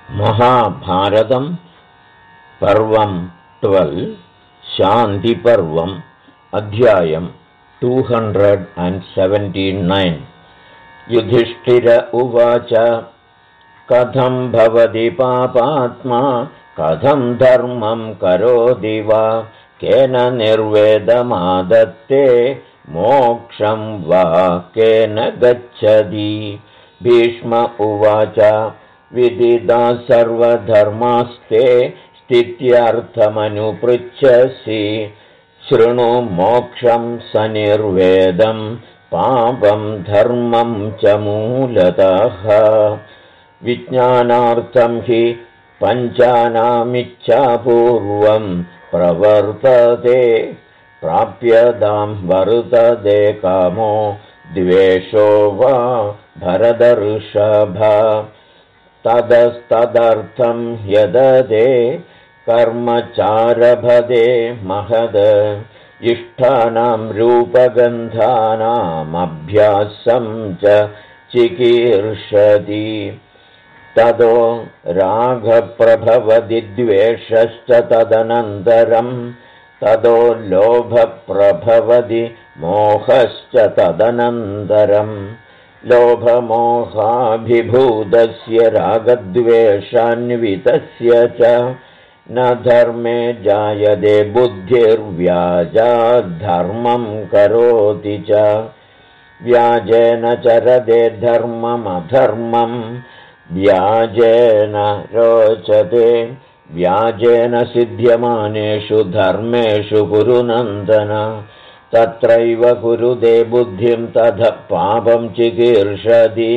महाभारतं पर्वं 12 शान्तिपर्वम् अध्यायं 279 युधिष्ठिर उवाच कथं भवति पापात्मा कथं धर्मं करोति वा केन निर्वेदमादत्ते मोक्षं वा केन गच्छति भीष्म उवाच विदिता सर्वधर्मास्ते स्थित्यर्थमनुपृच्छसि शृणु मोक्षं सनिर्वेदं पापं धर्मं च मूलतः विज्ञानार्थं हि पञ्चानामिच्छापूर्वं प्रवर्तते प्राप्यतां वर्तते कामो द्वेषो वा भरतर्षभ तदस्तदर्थं यददे कर्मचारभदे महद इष्टानां रूपगन्धानामभ्यासं च चिकीर्षति ततो रागप्रभवति द्वेषश्च तदनन्तरं ततो लोभप्रभवति मोहश्च तदनन्तरं लोभमोहाभिभूतस्य रागद्वेषान्वितस्य च न धर्मे जायते बुद्धिर्व्याजात् धर्मं करोति च व्याजेन चरते धर्ममधर्मं व्याजेन रोचते व्याजेन सिद्ध्यमानेषु धर्मेषु कुरु नन्दन तत्रैव कुरुते बुद्धिं ततः पापं चिकीर्षति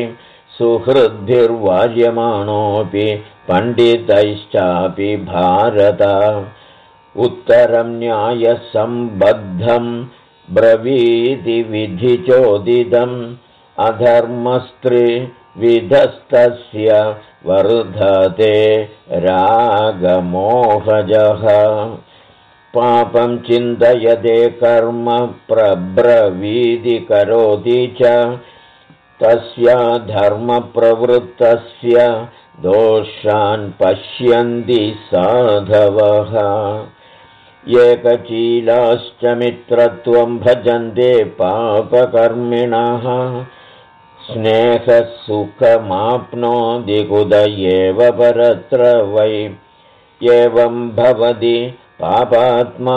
सुहृद्भिर्वार्यमाणोऽपि पण्डितैश्चापि भारत उत्तरं न्यायसम्बद्धं ब्रवीति विधिचोदितम् अधर्मस्त्रिविधस्तस्य वर्धते रागमोहजः पापं चिन्तयते कर्म प्रब्रवीति करोति च तस्य धर्मप्रवृत्तस्य दोषान् पश्यन्ति साधवः एकचीलाश्च मित्रत्वं भजन्ते पापकर्मिणः स्नेहसुखमाप्नोति कुत एव परत्र वै एवं भवति पापात्मा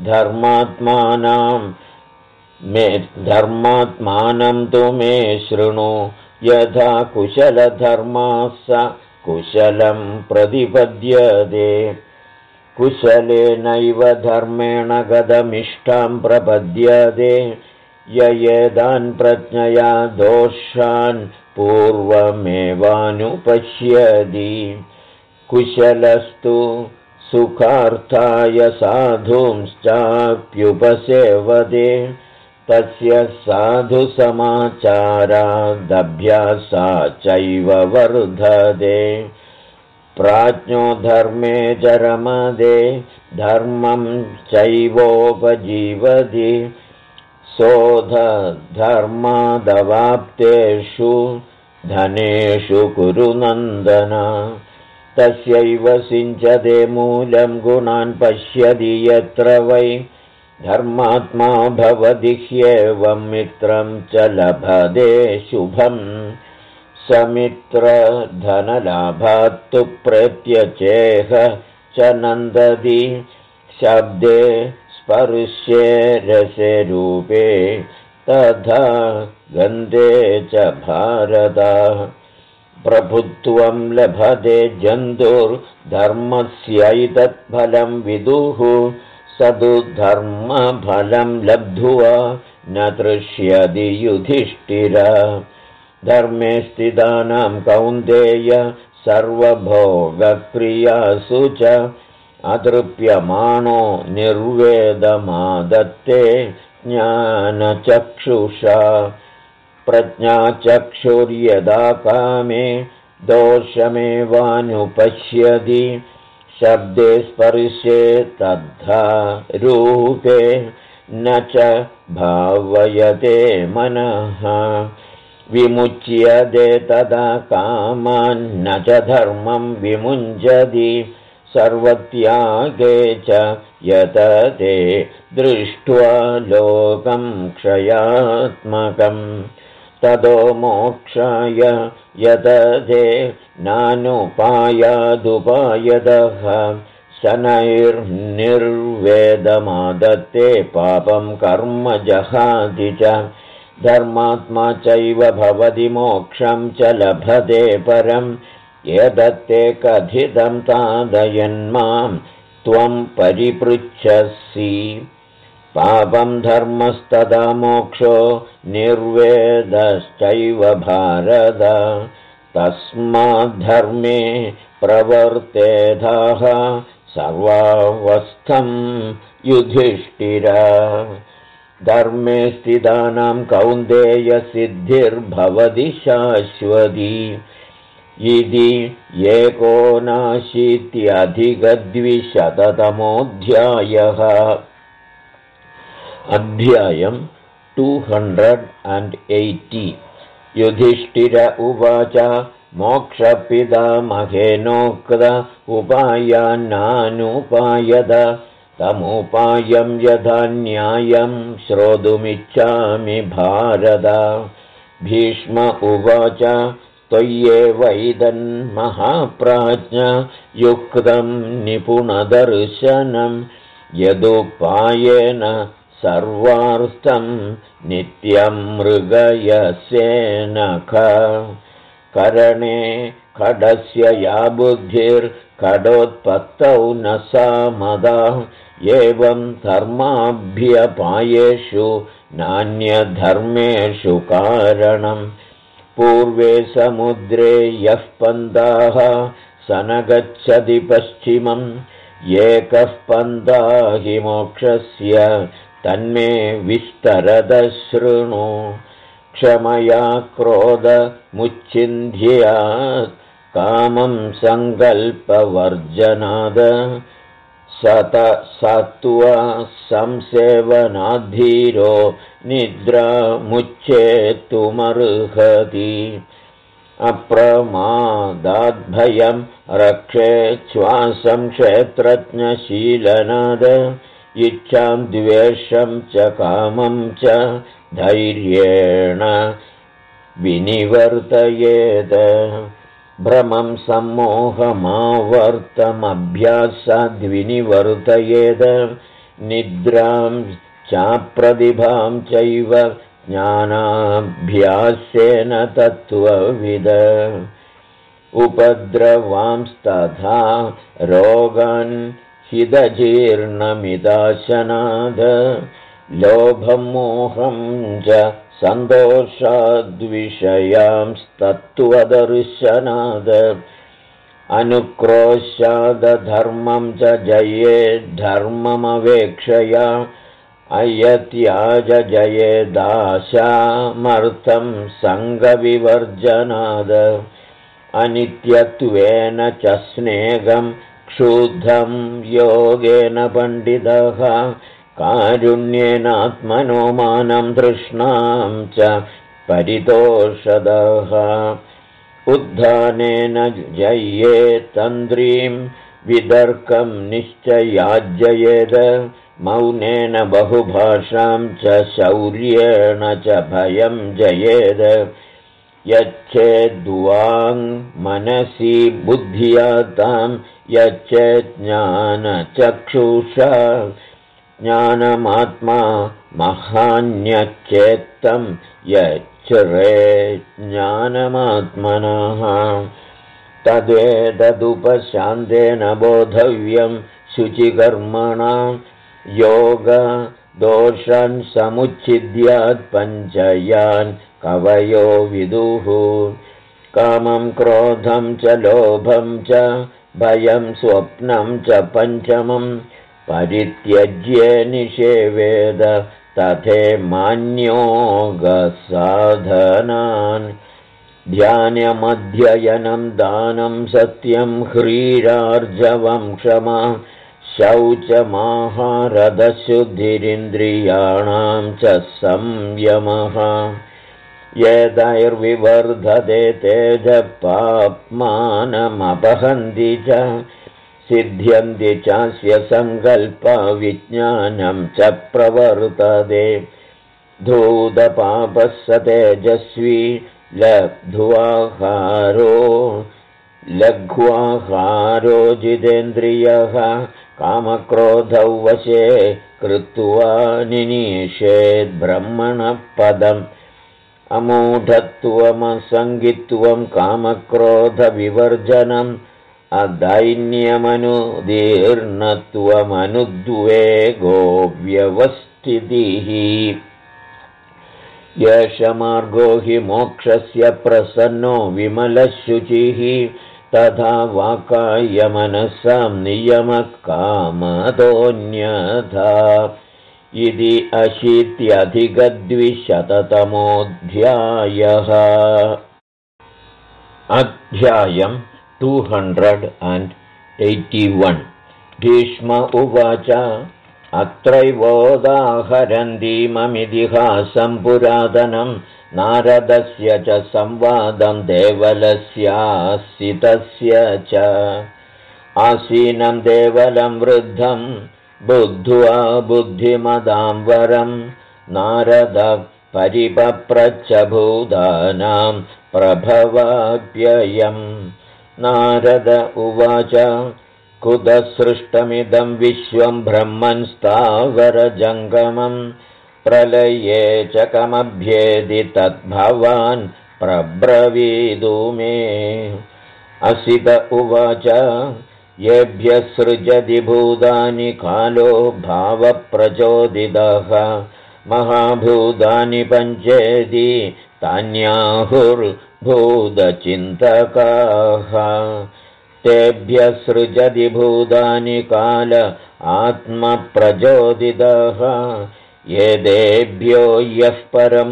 धर्मात्मानं तु मे शृणु यथा कुशलधर्माः स कुशलं प्रतिपद्यते कुशलेनैव धर्मेण गतमिष्टां प्रपद्यते य एतान् प्रज्ञया दोषान् पूर्वमेवानुपश्यति कुशलस्तु सुखार्थाय साधूंश्चाप्युपसेवते तस्य साधुसमाचारादभ्यासात् चैव वर्धते प्राज्ञो धर्मे च रमते धर्मं चैवोपजीवति सोऽधर्मादवाप्तेषु धनेषु कुरु नन्दन तस्यैव सिञ्चते मूलं गुणान् पश्यति यत्र वै धर्मात्मा भवति ह्येवं मित्रं च लभते शुभम् समित्रधनलाभात्तु प्रत्यचेह च नन्दति शब्दे स्पर्शे रसे रूपे तथा गन्धे च भारत प्रभुत्वं लभते जन्तुर्धर्मस्यैतत्फलं विदुः स तु धर्मफलं लब्ध्वा न तृष्यति युधिष्ठिर धर्मे स्थितानां कौन्तेय सर्वभोगप्रियासु च अतृप्यमाणो निर्वेदमादत्ते ज्ञानचक्षुषा प्रज्ञाचक्षुर्यदा कामे दोषमेवानुपश्यति शब्दे स्पर्शे तद्धा रूपे न च भावयते मनः विमुच्यते तदा कामान्न च धर्मं विमुञ्चति सर्वत्यागे च यतते दृष्ट्वा लोकं क्षयात्मकम् ततो मोक्षाय यतते नानुपायादुपायतः शनैर्निर्वेदमादत्ते पापं कर्म जहाति च धर्मात्मा चैव भवति मोक्षं च लभते परम् एतत्ते कथितं तादयन्मां त्वं परिपृच्छसि पापं धर्मस्तदा मोक्षो निर्वेदश्चैव भारत तस्माद्धर्मे प्रवर्तेधाः सर्वावस्थं युधिष्ठिर धर्मे स्थितानां कौन्तेय सिद्धिर्भवति शाश्वती इति 19-अधिक-200तमोऽध्यायः अध्यायं 280 युधिष्ठिर उवाच मोक्षपितामहेनोक्त उपायान्नानुपायत तमुपायं यथा न्यायं श्रोतुमिच्छामि भारत भीष्म उवाच त्वय्येवैदन्महाप्राज्ञ युक्तं निपुणदर्शनं यदुपायेन सर्वार्थं नित्यं मृगयसेनख करणे खडस्य या बुद्धिर्खडोत्पत्तौ न सा मदा एवं धर्माभ्यपायेषु नान्यधर्मेषु कारणम् पूर्वे समुद्रे यः पन्थाः स न गच्छति पश्चिमम् एकः पन्था हि मोक्षस्य तन्मे विस्तरद शृणु क्षमया क्रोधमुच्छिन्द्यात् कामं सङ्कल्पवर्जनाद सत्त्वा संसेवनाद्धीरो निद्रामुच्चेत्तुमर्हति अप्रमादाद्भयं रक्षेच्छ्वासं क्षेत्रज्ञशीलनाद इच्छां द्वेषं च कामं च धैर्येण विनिवर्तयेत् भ्रमं सम्मोहमावर्तमभ्यासाद्विनिवर्तयेत् निद्रां चाप्रतिभां चैव ज्ञानाभ्यासेन तत्त्वविद उपद्रवांस्तथा रोगान् हितजीर्णमिदाशनाद लोभं मोहं च सन्तोषाद्विषयांस्तत्त्वदर्शनाद अनुक्रोशादधर्मं च जयेद्धर्ममवेक्षया अयत्याज जयेदाशामर्थं सङ्गविवर्जनाद अनित्यत्वेन च स्नेहं क्षुद्धं योगेन पण्डितः कारुण्येनात्मनो मानं तृष्णां च परितोषदः उद्धानेन जयेत्तन्द्रीं वितर्कं निश्चयाज्जयेद मौनेन बहुभाषां च शौर्येण च भयं जयेद यच्चेद्वाङ्मनसि बुद्ध्या तां यच्चेज्ञानचक्षुषा ज्ञानमात्मा महान्यच्चेत्तं यच्चरे ज्ञानमात्मनः तद्वेददुपशान्तेन बोधव्यं शुचिकर्मणा योगदोषान् समुच्छिद्यात् पञ्चयान् कवयो विदुः कामं क्रोधं च लोभं च भयं स्वप्नं च पञ्चमं परित्यज्य निषेवेद तथेमान्योगसाधनान् ध्यानमध्ययनं दानं सत्यं ह्रीरार्जवं क्षमा शौचमाहारदशुद्धिरिन्द्रियाणां च संयमः यदैर्विवर्धते तेजपाप्मानमपहन्ति च सिद्ध्यन्ति चास्य सङ्कल्पा विज्ञानं च प्रवर्तते धूतपापः स तेजस्वी लघ्वाहारो जितेन्द्रियः कामक्रोधौ वशे कृत्वा निनीषेद्ब्रह्मणः पदम् अमूढत्वमसङ्गित्वं कामक्रोधविवर्जनम् अदैन्यमनुदीर्णत्वमनुद्वेगो व्यवस्थितिः एष मार्गो हि मोक्षस्य प्रसन्नो विमलशुचिः तथा वाक्कायमनसां नियमः कामतोऽन्यथा इति 80-द्विशततमोऽध्यायः। अध्यायम् 281 भीष्म उवाच अत्रैवोदाहरन्तीममितिहासं पुरातनं नारदस्य च संवादं देवलस्यासितस्य च आसीनं देवलं वृद्धं बुद्ध्वा बुद्धिमदां वरं नारद परिपप्रच्छ भूतानां प्रभवाप्ययम् नारद उवाच कुतः सृष्टमिदं विश्वं ब्रह्मन् स्थावरजङ्गमं प्रलये च कमभ्येदि तद्भवान् प्रब्रवीतु मे असित उवाच येभ्यः सृजति भूतानि कालो भावप्रचोदितः महाभूतानि पञ्चेति तान्याहुर्भूतचिन्तकाः तेभ्यः सृजति भूतानि काल आत्मप्रचोदितः एतेभ्यो यः परं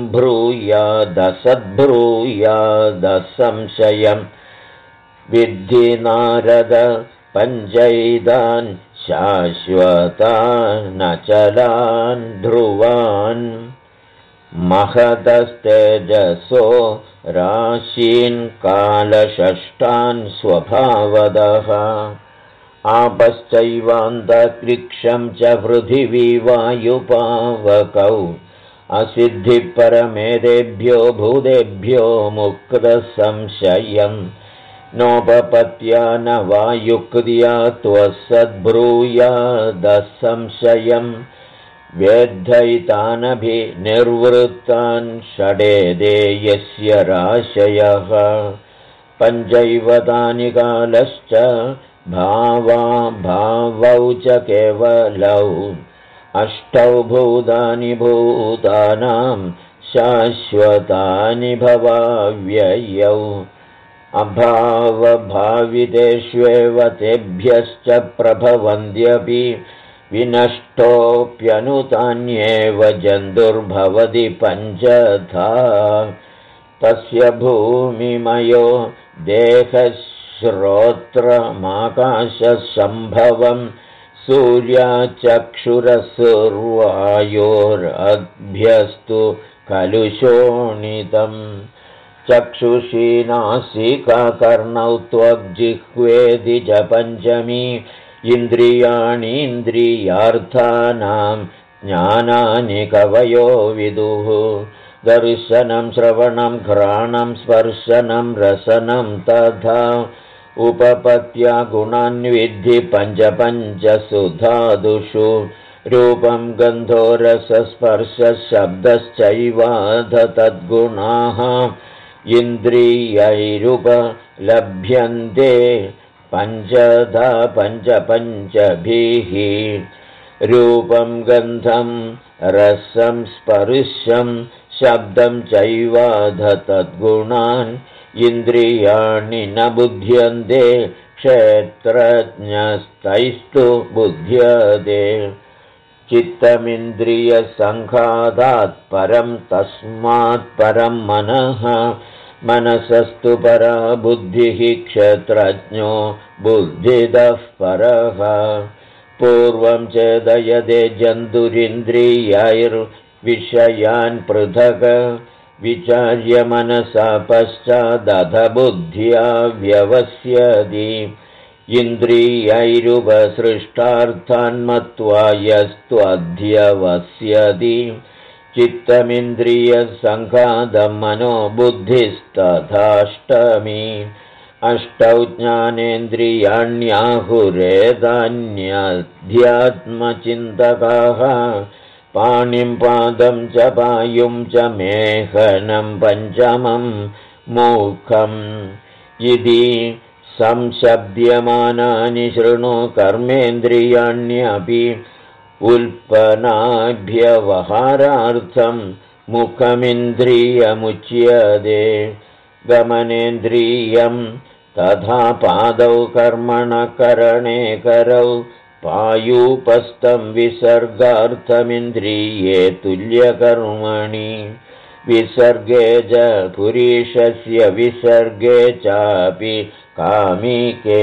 ब्रूयादसद्ब्रूयादसंशयम् विद्धि नारद पञ्चैतान् शाश्वतानचलान् ध्रुवान् महतस्तेजसो राशीन् कालषष्ठान् स्वभावदः आपश्चैवान्तरिक्षं च पृथिवी वायुपावकौ असिद्धिपरमेतेभ्यो भूतेभ्यो मुक्तसंशयम् नोपपत्या न वा युक्त्या त्वसद्ब्रूयादसंशयम् वेद्धैतानभिनिर्वृत्तान् षडेदे यस्य राशयः पञ्चैव तानि कालश्च भावौ च केवलौ अष्टौ भूतानि भूतानां शाश्वतानि भवाव्ययौ अभावभावितेष्वेव तेभ्यश्च प्रभवन्त्यपि विनष्टोऽप्यनुतान्येव जन्तुर्भवति पञ्चधा तस्य भूमिमयो देहश्रोत्रमाकाशसम्भवं सूर्याचक्षुरसुर्वायोरद्भ्यस्तु खलु शोणितम् चक्षुषी नासिकाकर्णौ त्वग्जिह्वेदि च पञ्चमी इन्द्रियाणीन्द्रियार्थानां ज्ञानानि कवयो विदुः दर्शनं श्रवणं घ्राणं स्पर्शनं रसनं तथा उपपत्या गुणान् विद्धि पञ्चपञ्चसुधादुषु रूपं गन्धो रसस्पर्शशब्दश्चैवाध तद्गुणाः इन्द्रियैरुपलभ्यन्ते पञ्चधा पञ्चभिः रूपं गन्धं रसं स्पर्शं शब्दं चैवाध तद्गुणान् इन्द्रियाणि न बुध्यन्ते क्षेत्रज्ञस्तैस्तु बुध्यते चित्तमिन्द्रियसङ्घातात् परं तस्मात् परं मनः मनसस्तु परा बुद्धिः क्षेत्रज्ञो बुद्धिदः परः पूर्वं चेदयते जन्तुरिन्द्रियैर्विषयान् पृथक् विचार्य मनसा पश्चादध बुद्ध्या व्यवस्यति इन्द्रियैरुपसृष्टार्थान्मत्वा यस्त्वध्यवस्यति चित्तमिन्द्रियसङ्घातं मनो बुद्धिस्तथाष्टमी अष्टौ ज्ञानेन्द्रियाण्याहुरेदान्यध्यात्मचिन्तकाः पाणिं पादं च पायुं च मेहनं पञ्चमं मुखम् इति संशब्द्यमानानि शृणु कर्मेन्द्रियाण्यपि उल्पनाभ्यवहारार्थं मुखमिन्द्रियमुच्यते गमनेन्द्रियं तथा पादौ कर्मणकरणे करौ पायूपस्थं विसर्गार्थमिन्द्रिये तुल्यकर्मणि विसर्गे च पुरीशस्य विसर्गे चापि कामिके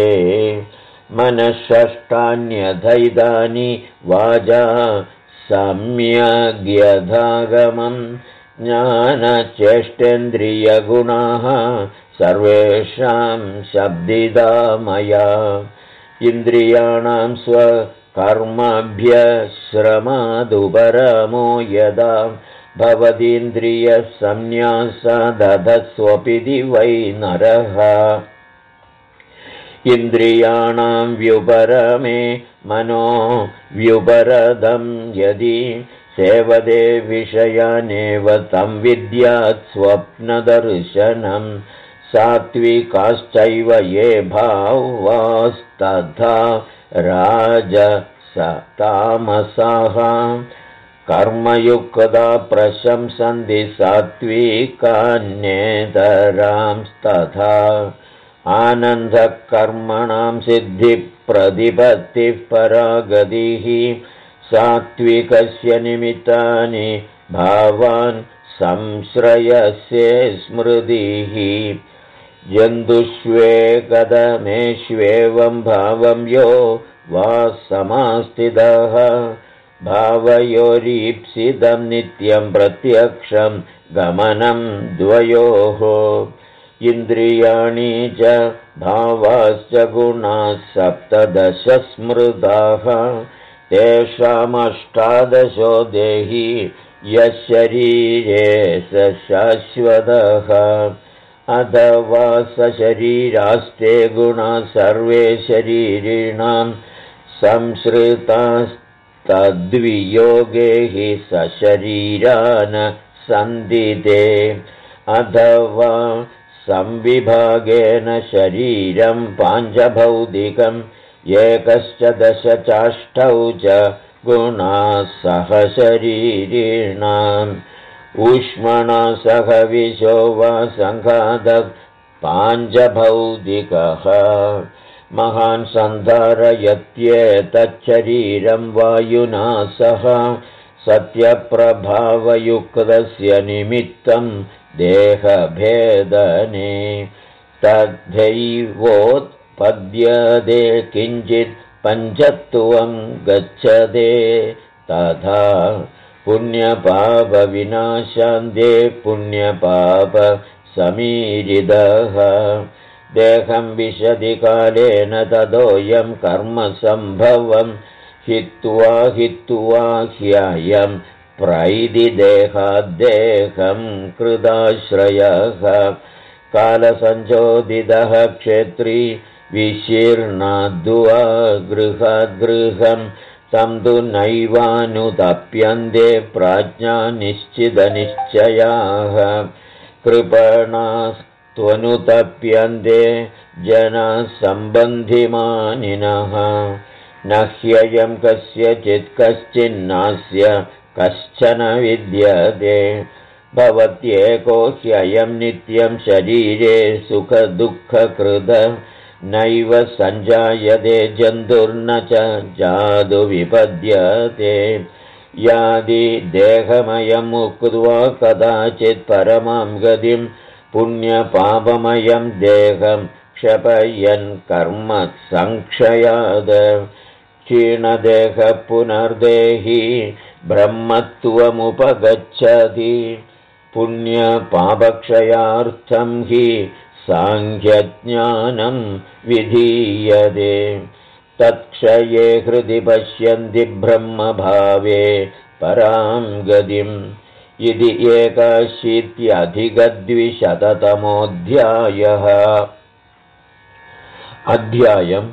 मनःषष्ठान्यथैदानि वाजा सम्यग्यथागमं ज्ञानचेष्टेन्द्रियगुणाः सर्वेषां शब्दिदा मया इन्द्रियाणां स्वकर्मभ्यश्रमादुपरमो यदा भवतीन्द्रियसंन्यासादधस्वपिति वै नरः इन्द्रियाणां व्युपरमे मनो व्युपरदं यदि सेवदे विषयानेव तं विद्यात् स्वप्नदर्शनं सात्विकाश्चैव ये भावास्तथा राजसतामसाः कर्मयुक्ता प्रशंसन्ति सात्विकान्येतरांस्तथा आनन्दकर्मणां सिद्धिप्रतिपत्तिः परागतिः सात्विकस्य निमित्तानि भावान् संश्रयस्य स्मृतिः जन्तुष्वेकदमेष्वेवं भावं यो वा समास्थितः भावयोरीप्सितं नित्यं प्रत्यक्षं गमनं द्वयोः इन्द्रियाणि च भावाश्च गुणाः सप्तदश स्मृताः तेषामष्टादशो देहि यः शरीरे स शाश्वतः अथवा सशरीरास्ते गुणाः सर्वे शरीरिणां संश्रितास्तद्वियोगे हि सशरीरान् सन्ति ते अथवा संविभागेन शरीरं पाञ्चभौतिकम् एकश्च दश चाष्टौ च गुणाः सह शरीरिणाम् ऊष्मणा सह विशो वा सङ्घातः पाञ्चभौतिकः महान् सन्धारयत्येतच्छरीरं वायुना सह सत्यप्रभावयुक्तस्य निमित्तं देहभेदने तथैवोत्पद्यते किञ्चित् पञ्चत्वं गच्छते तथा पुण्यपापविनाशान्ते पुण्यपापसमीरितः देहं विशति कालेन तदोऽयं कर्मसम्भवं हित्वा ह्ययं प्रैदिदेहाद्देहं कृताश्रयः कालसञ्चोदितः क्षेत्री विशीर्णाद्वा गृहाद्गृहं तं तु नैवानुतप्यन्ते प्राज्ञा निश्चितनिश्चयाः कृपणास्त्वनुतप्यन्ते जनाः सम्बन्धिमानिनः न ह्ययं कस्यचित् कश्चिन्नास्य कश्चन विद्यते भवत्येको ह्ययं नित्यं शरीरे सुखदुःखकृत नैव सञ्जायते जन्तुर्न च जातु विपद्यते यादि देहमयं मुक्त्वा कदाचित् परमां गतिं पुण्यपापमयं देहं क्षपयन् कर्म संक्षयाद क्षीणदेह पुनर्देहि ब्रह्मत्वमुपगच्छति पुण्यपापक्षयार्थं हि साङ्ख्यज्ञानं विधीयते तत्क्षये हृदि पश्यन्ति ब्रह्मभावे परां गतिम् इति 81-द्विशततमोऽध्यायः। अध्यायम्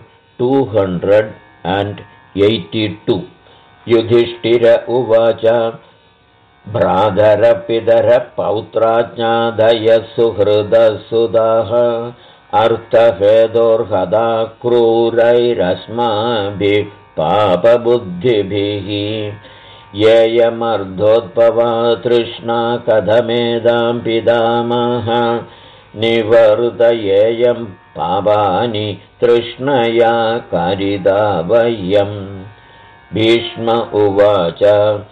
282 युधिष्ठिर उवाच भ्रातरपितरः पौत्राज्ञादयः सुहृदसुदाः अर्थहेतोर्हदा क्रूरैरस्माभिः पापबुद्धिभिः येयमर्धोद्भवा तृष्णा कथमेदां पितामह निवर्तयेयं पापानि तृष्णया कारिता वयम्। भीष्म उवाच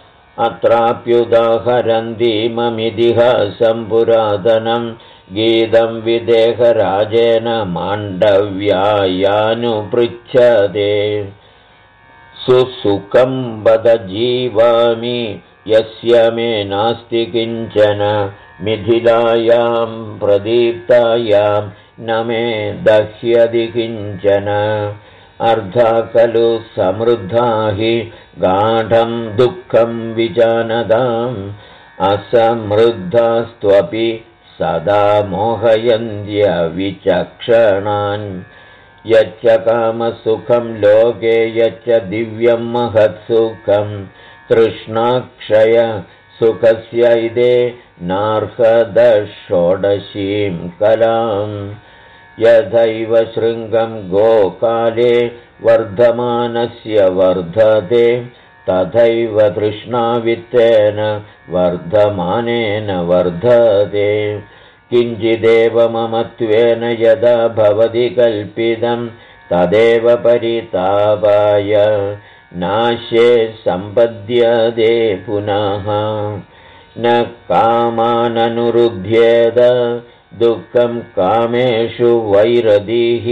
अत्राप्युदाहरन्तीममितिहासं पुरातनं गीतं विदेहराजेन माण्डव्यायानुपृच्छते सुसुखं वद जीवामि यस्य मे नास्ति किञ्चन मिथिलायां प्रदीप्तायां न मे दह्यति किञ्चन अर्धा खलु समृद्धा हि गाढं दुःखं विजानताम् असमृद्धास्त्वपि सदा मोहयन्त्यविचक्षणान् यच्च कामसुखं लोके यच्च दिव्यं महत्सुखं तृष्णाक्षय सुखस्य इदे नार्हदषोडशीं कलाम् यथैव शृङ्गं गोकाले वर्धमानस्य वर्धते तथैव तृष्णावित्तेन वर्धमानेन वर्धते किञ्चिदेव ममत्वेन यदा भवति कल्पितं तदेव परितापाय नाशे सम्पद्यते पुनः न कामाननुरुध्येत दुःखं कामेषु वैरधीः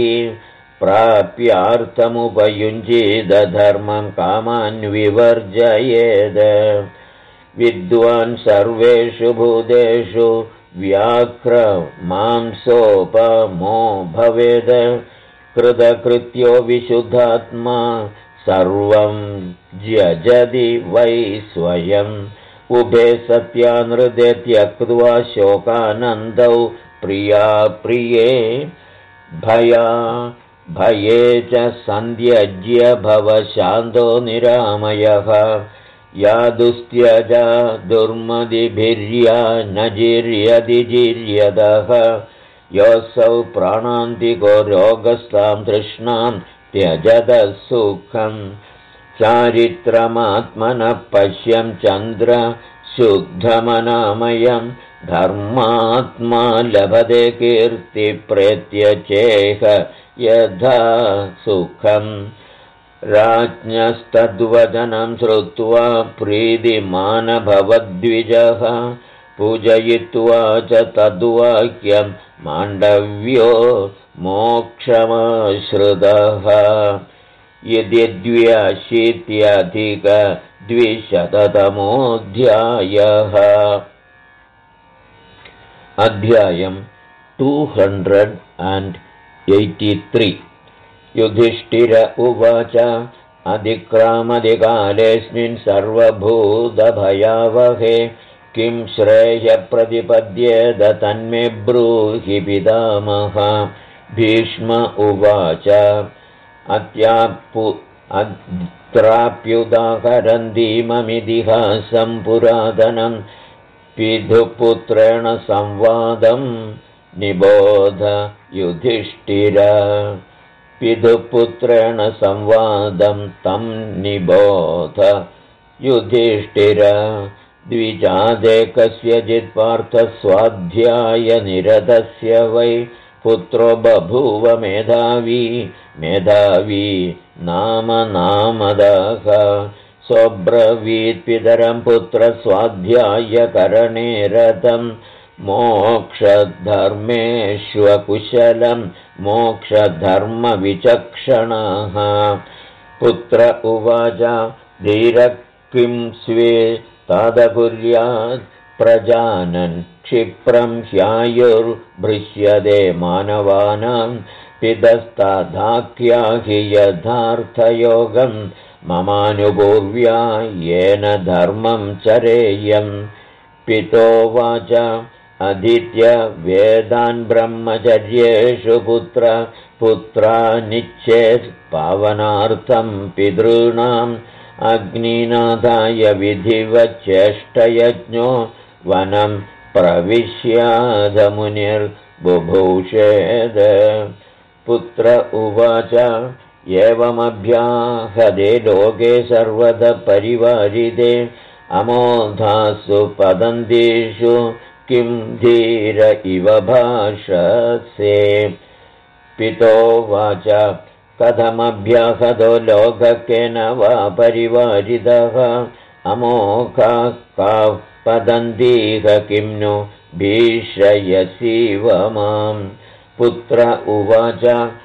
प्राप्यार्थमुपयुञ्जीत धर्मं कामान् विवर्जयेद विद्वान् सर्वेषु भूतेषु व्याघ्र मांसोपमो भवेद कृतकृत्यो विशुद्धात्मा सर्वं त्यजति वै स्वयम् उभे सत्यानृते त्यक्त्वा शोकानन्दौ प्रिया प्रिये भया भये च सन्त्यज्य भव शान्तो निरामयः या दुस्त्यजा दुर्मदिभिर्या न जीर्यति जीर्यतः योऽसौ प्राणान्तिको रोगस्तां तृष्णां त्यजतः सुखम् चारित्रमात्मनः पश्यं चन्द्र शुद्धमनामयं धर्मात्मा लभते कीर्तिप्रेत्यचेह यथा सुखम् राज्ञस्तद्वचनं श्रुत्वा प्रीतिमानभवद्विजः पूजयित्वा च तद्वाक्यं माण्डव्यो मोक्षमाश्रितः यदि 280-200तमोऽध्यायः। अध्यायम् 283 युधिष्ठिर उवाच अधिक्रामदिकालेऽस्मिन् सर्वभूतभयावहे किं श्रेयप्रतिपद्येत तन्मे ब्रूहि पितामह। भीष्म उवाच अत्राप्युदाहरन्तीममितिहासं पुरातनं पितुपुत्रेण संवादं निबोध युधिष्ठिर पितुपुत्रेण संवादं तं निबोध युधिष्ठिर द्विजादे कस्यचित् पार्थस्वाध्यायनिरतस्य वै पुत्रो बभूव मेधावी नामदः सोऽब्रवीत्पितरं पुत्रस्वाध्यायकरणे रतं मोक्षधर्मेष्वकुशलं मोक्षधर्मविचक्षणः। पुत्र उवाच धीरः किं स्वे तदकुर्यात् प्रजानन् क्षिप्रं ह्यायुर्भृश्यते मानवानां पितस्तथाख्याहि यथार्थयोगं ममानुपूर्व्या येन धर्मं चरेयम् पितोवाच अधीत्य वेदान् ब्रह्मचर्येषु पुत्रानिच्छेत् पावनार्थं पितॄणाम् अग्निनाथाय विधिवच्चेष्टयज्ञो वनं प्रविश्याधमुनिर्बुभूषेद पुत्र उवाच एवमभ्याहदे लोके सर्वदा परिवारिदे अमोधासु पदन्तीषु किं धीर इव भाषसे पितोवाच कथमभ्याहतो लोककेन वा परिवारितः अमोघाः काः पदन्तीह किं नु भीषयसीव मां पुत्र उवाच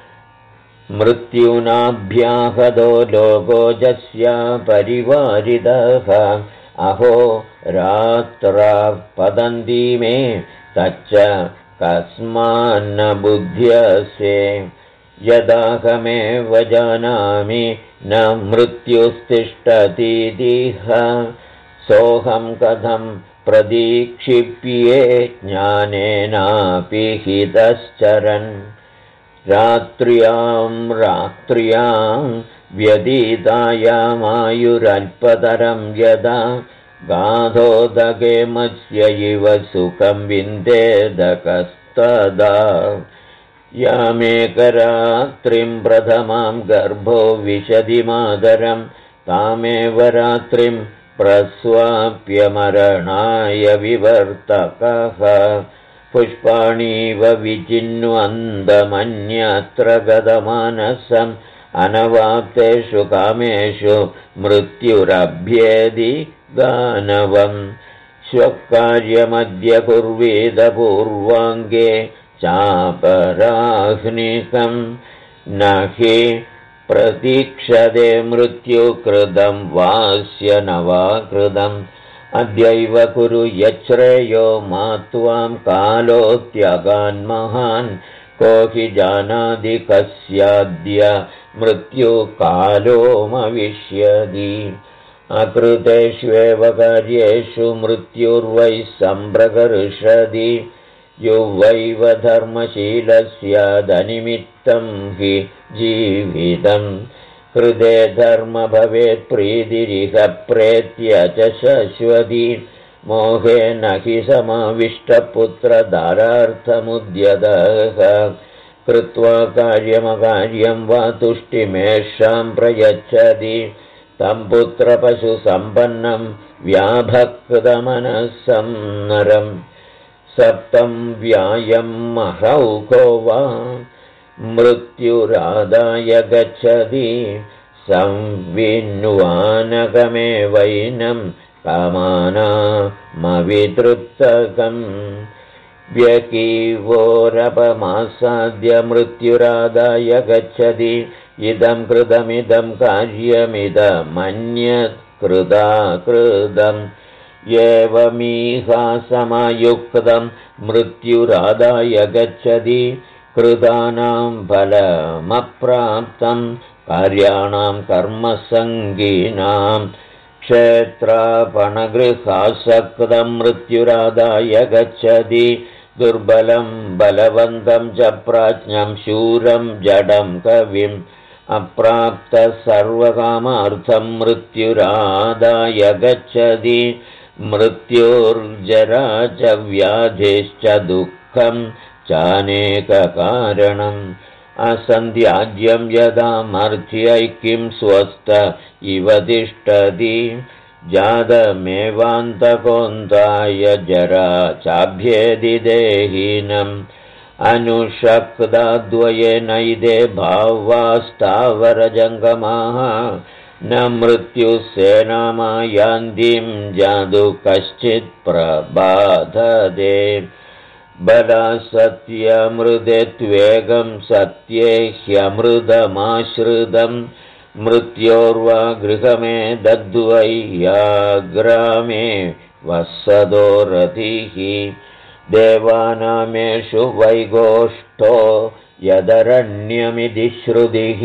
मृत्युनाभ्याहतो लोकोजस्य परिवारितः अहो रात्राः पतन्ति मे तच्च कस्मान्न बुध्यसे यदाहमेव जानामि न मृत्युस्तिष्ठतीतिह सोऽहं कथं प्रदीक्षिप्ये ज्ञानेनापि हितश्चरन् रात्र्यां व्यतीतायामायुरल्पतरं यदा गाधोदके मत्स्य इव सुखं विन्देदकस्तदा यामेकरात्रिं प्रथमां गर्भो विशदि मातरं तामेव रात्रिं प्रस्वाप्यमरणाय विवर्तकः पुष्पाणीव विचिन्वन्दमन्यत्र गतमानसम् अनवाप्तेषु कामेषु मृत्युरभ्येदि गानवम् स्वकार्यमद्य कुर्वीद पूर्वाङ्गे चापराह्निकम् न हि प्रतीक्षते मृत्युकृतं वास्य न वा कृतम् अद्यैव कुरु यच्छ्रेयो मा त्वां कालोऽत्यगान्महान् को हि जानाति कस्याद्य मृत्युकालोमविष्यति अकृतेष्वेव कार्येषु मृत्युर्वै सम्प्रकर्षति युवैव धर्मशीलस्यादनिमित्तं हि जीवितम् कृते धर्म भवेत् प्रीतिरिह प्रेत्य च शश्वती मोहेन हि समाविष्टपुत्रदारार्थमुद्यतः कृत्वा कार्यमकार्यं वा तुष्टिमेषां प्रयच्छति तं पुत्रपशुसम्पन्नं व्याभक्तमनसं नरं सप्तं व्यायं महौको वा मृत्युरादाय गच्छति संविन्वानकमेवैनं कामानामवितृप्तकम् व्यकीवोरपमासाद्य मृत्युरादाय गच्छति इदं कृतमिदं कार्यमिदमन्यत् कृतं एवमीहासमयुक्तं मृत्युरादाय गच्छति कृतानां फलमप्राप्तं कार्याणां कर्मसङ्गीनां क्षेत्रापणगृहासक्तं मृत्युरादाय गच्छति दुर्बलं बलवन्तं च प्राज्ञं शूरं जडं कविम् अप्राप्तः सर्वकामार्थं मृत्युरादाय गच्छति मृत्युर्जरा च व्याधिश्च दुःखं चानेककारणम् असन्ध्याज्यं यदा मर्त्यैक्यं स्वस्थ इव तिष्ठति जातमेवान्तकोन्ताय जरा चाभ्येदि देहिनम् अनुशक्ताद्वयेनैदे भावास्तावरजङ्गमाः न मृत्युसेनामायान्तीं जातु कश्चित् प्रबाधते बलासत्यमृते त्वेगं सत्ये ह्यमृतमाश्रितं मृत्योर्वा गृहमे दद्वै या ग्रामे वसदो रतिः देवानामेषु वैगोष्ठो यदरण्यमिति श्रुतिः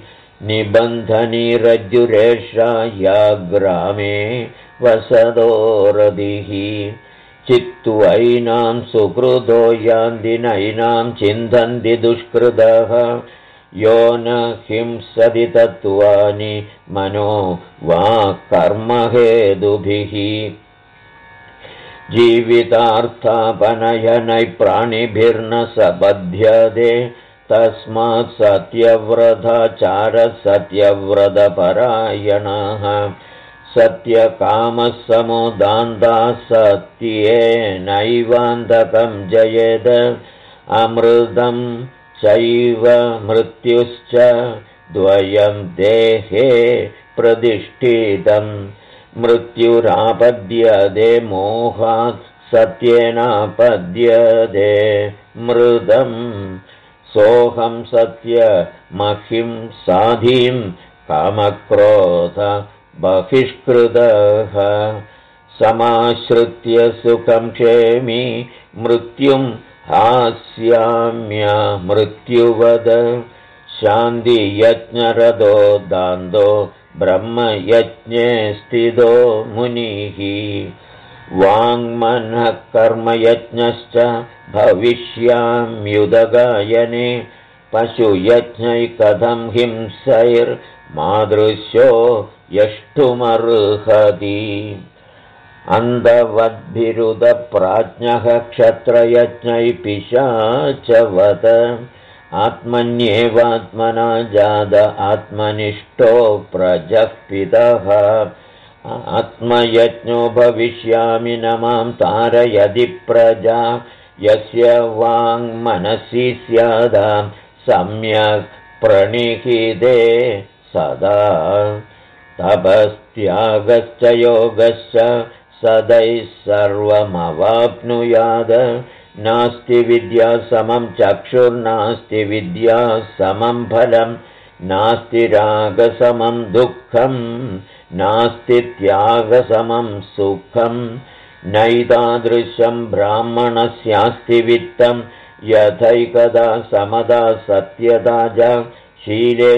निबन्धनिरज्जुरेषा या ग्रामे वसदो रतिः चित्त्वैनां सुकृतो यान्ति नैनां चिन्तन्ति दुष्कृतः यो न हिंसति तत्त्वानि मनो वा कर्महेतुभिः जीवितार्थापनयनै प्राणिभिर्न सबध्यते तस्मात् सत्यव्रताचारः सत्यव्रतपरायणः सत्यकामः समुदान्ताः सत्येनैवान्तकं जयेत् अमृतं चैव मृत्युश्च द्वयं देहे प्रतिष्ठितम् मृत्युरापद्यते मोहात् सत्येनापद्यते मृदम् सोऽहं सत्यमहिं साधिं कामक्रोध बहिष्कृतः समाश्रित्य सुखं क्षेमि मृत्युं हास्याम्य मृत्युवद शान्तियज्ञरतो दान्तो ब्रह्मयज्ञे स्थितो मुनिः वाङ्मनः कर्मयज्ञश्च भविष्याम्युदगायने पशुयज्ञैकथं हिंसैर्मादृश्यो यष्टुमर्हति अन्धवद्भिरुदप्राज्ञः क्षत्रयज्ञै पिशाचवत् आत्मन्येवात्मना जात आत्मनिष्ठो प्रजः पितः आत्मयज्ञो भविष्यामि न मां तारयति प्रजा यस्य वाङ्मनसि स्यादां सम्यक् प्रणिहिते सदा तपस्त्यागश्च योगश्च सदैः सर्वमवाप्नुयात् नास्ति विद्या समं चक्षुर्नास्ति विद्या समं फलं नास्ति रागसमं दुःखं नास्ति त्यागसमं सुखं नैतादृशं ब्राह्मणस्यास्ति वित्तं यथैकदा समदा सत्यता च शीले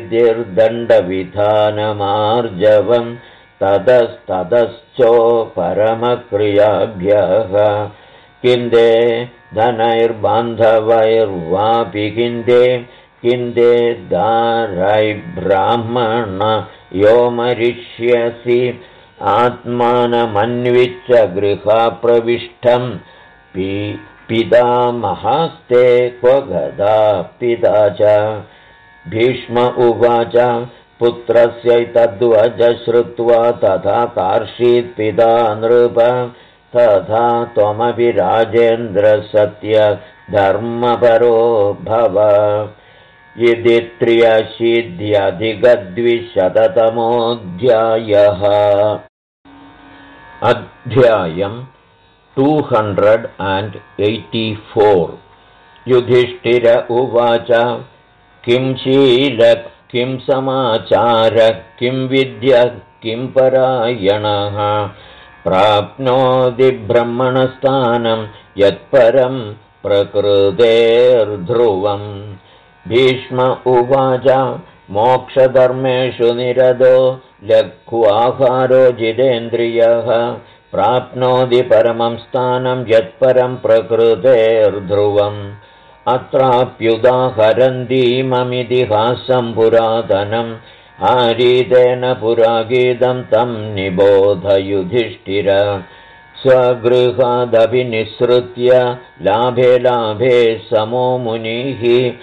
स्थितिर्दण्डविधानमार्जवं ततस्ततश्चोपरमक्रियाभ्यः किन्दे धनैर्बान्धवैर्वापि किन्दे दारैर्ब्राह्मण यो मरिष्यसि आत्मानमन्विच्य गृहप्रविष्टं पितामहस्ते क्व गदा पिता च भीष्म उवाच पुत्रस्यैतद्वच श्रुत्वा तथा कार्षीत् पिता नृप तथा त्वमपि राजेन्द्र सत्य धर्मपरो भव इति 83-द्विशततमोऽध्यायः अध्यायम् 284 युधिष्ठिर उवाच किं शीलः किं समाचारः किं विद्यः किं परायणः प्राप्नोति ब्रह्मणस्थानं यत्परं प्रकृतेर्ध्रुवम् भीष्म उवाच मोक्षधर्मेषु निरतो लघ्वाहारो जितेन्द्रियः प्राप्नोति परमं स्थानं यत्परं प्रकृतेर्ध्रुवम् अत्राप्युदाहरन्तीममितिहासं पुरातनम् आरीतेन पुरागीतं तं निबोध युधिष्ठिर स्वगृहादभिनिसृत्य लाभे लाभे समो मुनिः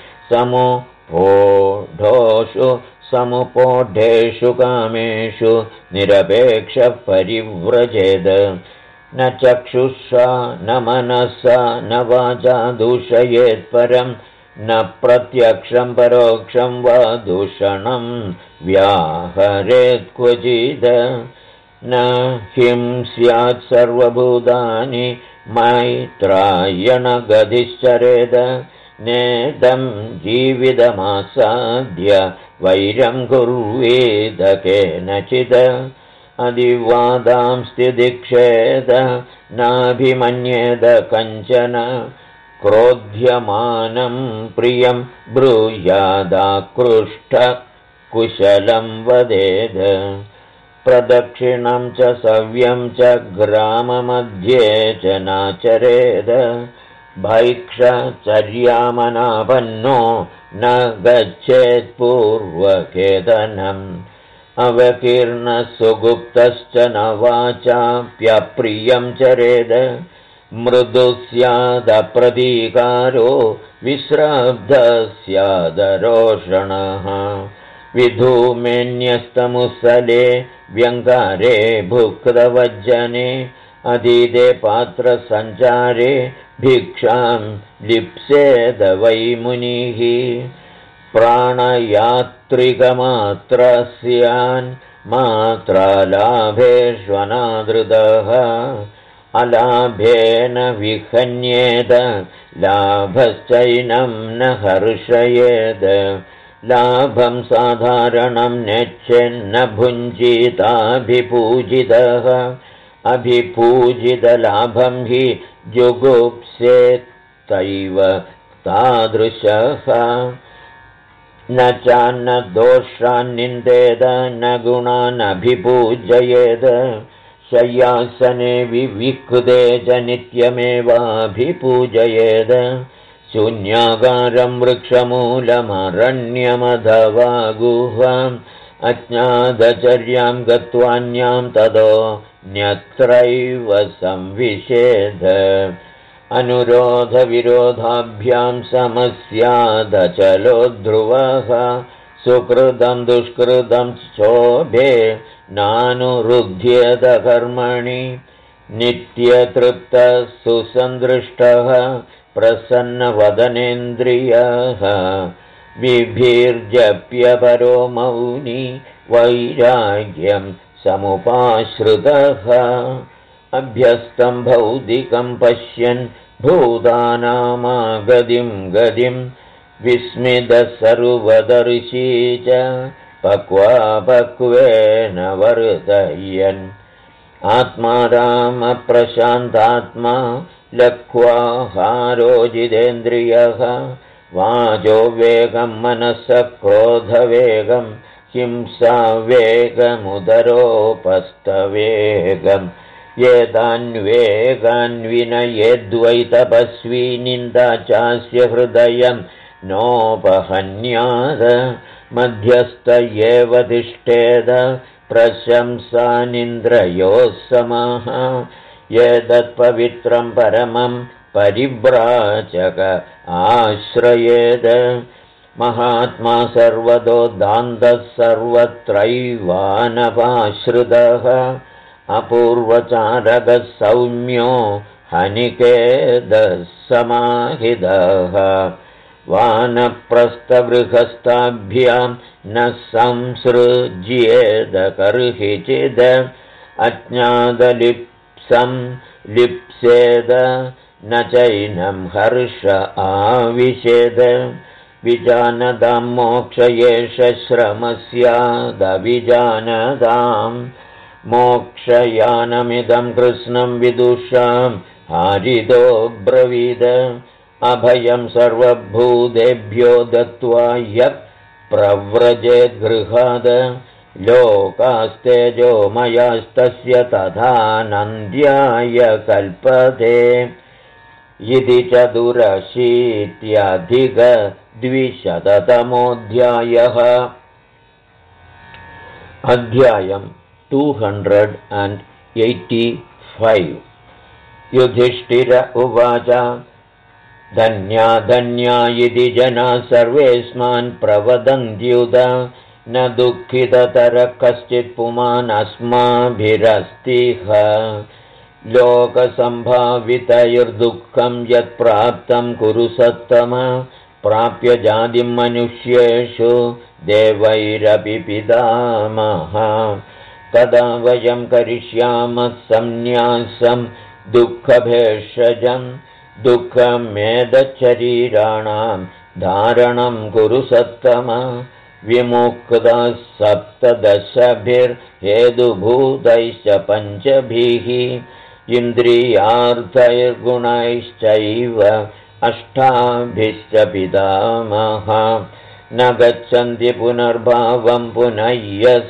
समुपोढेषु कामेषु निरपेक्षः परिव्रजेद न चक्षुषा न मनसा न वाचा दूषयेत्परं न प्रत्यक्षं परोक्षं वा दूषणं व्याहरेत् क्वचिद न हिंस्यात् सर्वभूतानि मैत्रायणगतिश्चरेद नेदं जीवितमासाद्य वैरं कुर्वेद केनचित् अधिवादांस्तिदिक्षेद नाभिमन्येद कञ्चन क्रोध्यमानं प्रियं ब्रूयादाकृष्टकुशलं वदेद प्रदक्षिणं च सव्यं च ग्राममध्ये च नाचरेद भैक्षचर्यामनापन्नो न गच्छेत्पूर्वकेतनम् अवकीर्णसुगुप्तश्च न वाचाप्यप्रियं चरेद मृदु स्यादप्रतीकारो विश्राब्धः स्यादरोषणः विधूमेन्यस्तमुसले व्यङ्गारे भुक्तवज्जने अधीते पात्रसञ्चारे भिक्षां लिप्सेद वै मुनिः प्राणयात्रिकमात्रस्यान् मात्रालाभेष्वनादृतः अलाभेन विहन्येद लाभश्चैनं न हर्षयेद लाभं साधारणं नेच्छेन्न भुञ्जीताभिपूजितः अभिपूजितलाभं हि जुगुप्सेत्तैव तादृशः न चान्न दोषान्निन्देद न गुणानभिपूजयेद शय्यासने विविक्ते च नित्यमेवाभिपूजयेद शून्यागारं वृक्षमूलमरण्यमथवा गुहाम् अज्ञातचर्यां गत्वान्यां ततो न्यत्रैव संविशेद अनुरोधविरोधाभ्यां समस्यादचलो ध्रुवः सुकृतं दुष्कृतं शोभे नानुरुध्येत कर्मणि नित्यतृप्तः सुसन्दृष्टः प्रसन्नवदनेन्द्रियः विभिर्जप्यपरो मौनी वैराग्यं समुपाश्रितः अभ्यस्तं भौतिकं पश्यन् भूतानामागतिं गतिं विस्मितसर्वदर्शी च पक्वापक्वेन वर्तयन् आत्मा रामप्रशान्तात्मा लक्ष्वाहारो जितेन्द्रियः वाचो वेगं मनसः क्रोधवेगं हिंसावेगमुदरोपस्थवेगम् एतान्वेगान्विनयेद्वै तपस्वी निन्दा चास्य हृदयं नोपहन्याद मध्यस्थ एव तिष्ठेद प्रशंसानिन्द्रयोः समः एतत्पवित्रं परमं परिव्राजक आश्रयेद महात्मा सर्वतो दान्तः सर्वत्रैवानपाश्रितः अपूर्वचारकः सौम्यो हनिकेदः समाहितः वानप्रस्थगृहस्थाभ्यां न संसृज्येद कर्हिचिद अज्ञातलिप्सं लिप्सेद न चैनं हर्ष आविशेद विजानतां मोक्ष एष श्रमस्यादविजानताम् मोक्षयानमिदं कृष्णं विदुषां हारितो ब्रवीद अभयं सर्वभूतेभ्यो दत्त्वा यः प्रव्रजेत् गृहाद लोकास्तेजोमयास्तस्य तथा नन्द्याय कल्पते इति चतुरशीत्यधिकद्विशततमोऽध्यायः अध्यायम् 285 युधिष्ठिर उवाच धन्या धन्या इति जनाः सर्वेऽस्मान् प्रवदन्त्युत न दुःखिततरः कश्चित् पुमान् अस्माभिरस्तिह लोकसम्भावितैर्दुःखं यत्प्राप्तं कुरु सत्तम प्राप्य जातिं मनुष्येषु देवैरपि पितामह तदा वयं करिष्यामः संन्यासं दुःखभेषजं दुःखमेतच्छरीराणां धारणं कुरु सत्तम विमुक्तः सप्तदशभिर्हेतुभूतैश्च पञ्चभिः इन्द्रियार्थैर्गुणैश्चैव अष्टाभिश्च पितामह न गच्छन्ति पुनर्भावं पुनः यः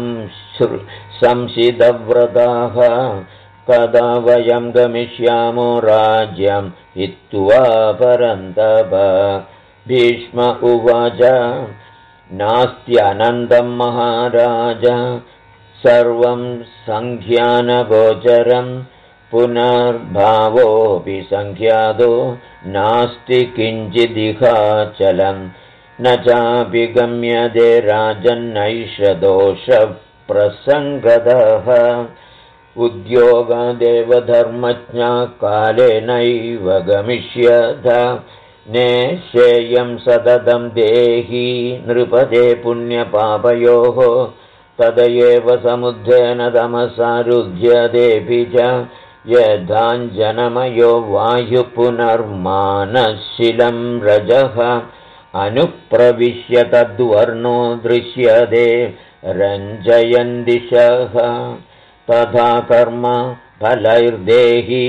संशितव्रताः कदा वयं गमिष्यामो राज्यं हित्वा परन्तप भीष्म उवाच नास्त्यनन्दं महाराज सर्वं सङ्ख्यानगोचरं पुनर्भावोऽपि सङ्ख्यातो नास्ति किञ्चिदिहाचलं न चापि गम्यते राजन्नैष दोषप्रसङ्गतः उद्योगादेव धर्मज्ञा कालेनैव गमिष्यथ नेशेयं सततं देहि नृपते पुण्यपापयोः तदयेव समुद्धेन तमसारुध्यतेऽपि च यथाञ्जनमयो वायुः पुनर्मानशिलं रजः अनुप्रविश्य तद्वर्णो दृश्यते रञ्जयन्दिशः तथा कर्म फलैर्देहि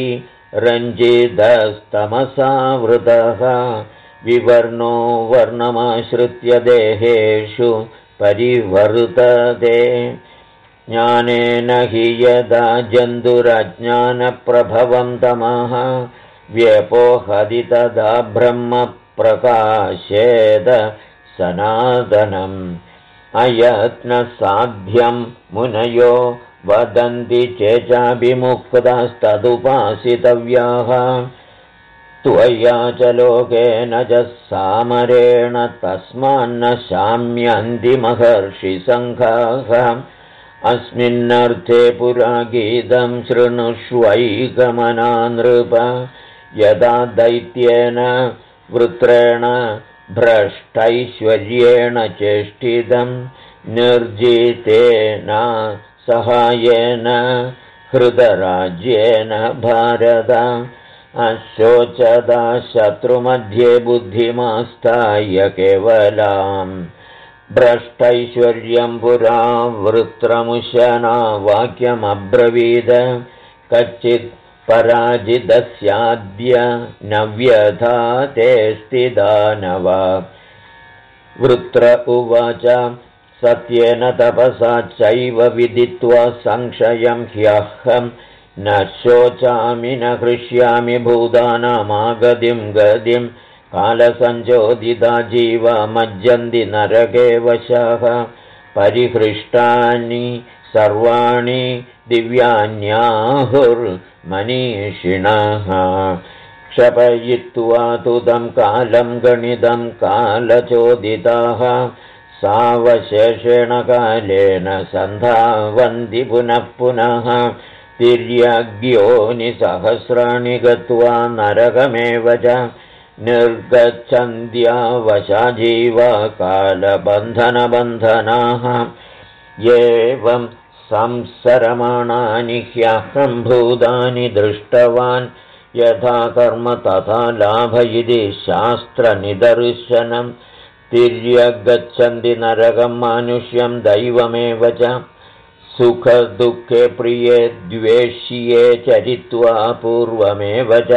रञ्जितस्तमसावृतः विवर्णो वर्णमाश्रित्य देहेषु परिवर्तते ज्ञानेन हि यदा जन्तुरज्ञानप्रभवं तमः व्यपोहति तदा ब्रह्मप्रकाशेद सनातनम् अयत्नसाध्यं मुनयो वदन्ति चेचाभिमुक्तास्तदुपासितव्याः त्वया च लोकेन च सामरेण तस्मान्न शाम्यन्ति महर्षिसङ्घाः अस्मिन्नर्थे पुरा गीतं शृणुष्वैकमना नृप यदा दैत्येन वृत्रेण भ्रष्टैश्वर्येण चेष्टितं निर्जितेन सहायेन हृतराज्येन भारत अशोचदा शत्रुमध्ये बुद्धिमास्ताय केवलाम् भ्रष्टैश्वर्यं पुरा वृत्रमुशना वाक्यमब्रवीद कच्चित् पराजितस्याद्य न व्यथा ते स्थिदानवा वृत्र उवाच सत्येन तपसा चैव विदित्वा संशयं ह्यहं न शोचामि न हृष्यामि भूतानामागतिं गतिं कालसञ्चोदिता जीवा मज्जन्ति नरके वशाः परिहृष्टानि सर्वाणि दिव्यान्याहुर्मनीषिणः क्षपयित्वा तु तं कालं गणितं कालचोदिताः सावशेषेण कालेन सन्धावन्ति पुनः पुनः तिर्यग्योनिसहस्राणि गत्वा नरकमेव च निर्गच्छन्त्यावशा जीवा कालबन्धनबन्धनाः एवं संसरमाणानि ह्यहं भूतानि दृष्टवान् यथा कर्म तथा लाभ इति शास्त्रनिदर्शनम् तिर्यगच्छन्ति नरकं मानुष्यं दैवमेव च सुखदुःखे प्रिये द्वेष्ये चरित्वा पूर्वमेव च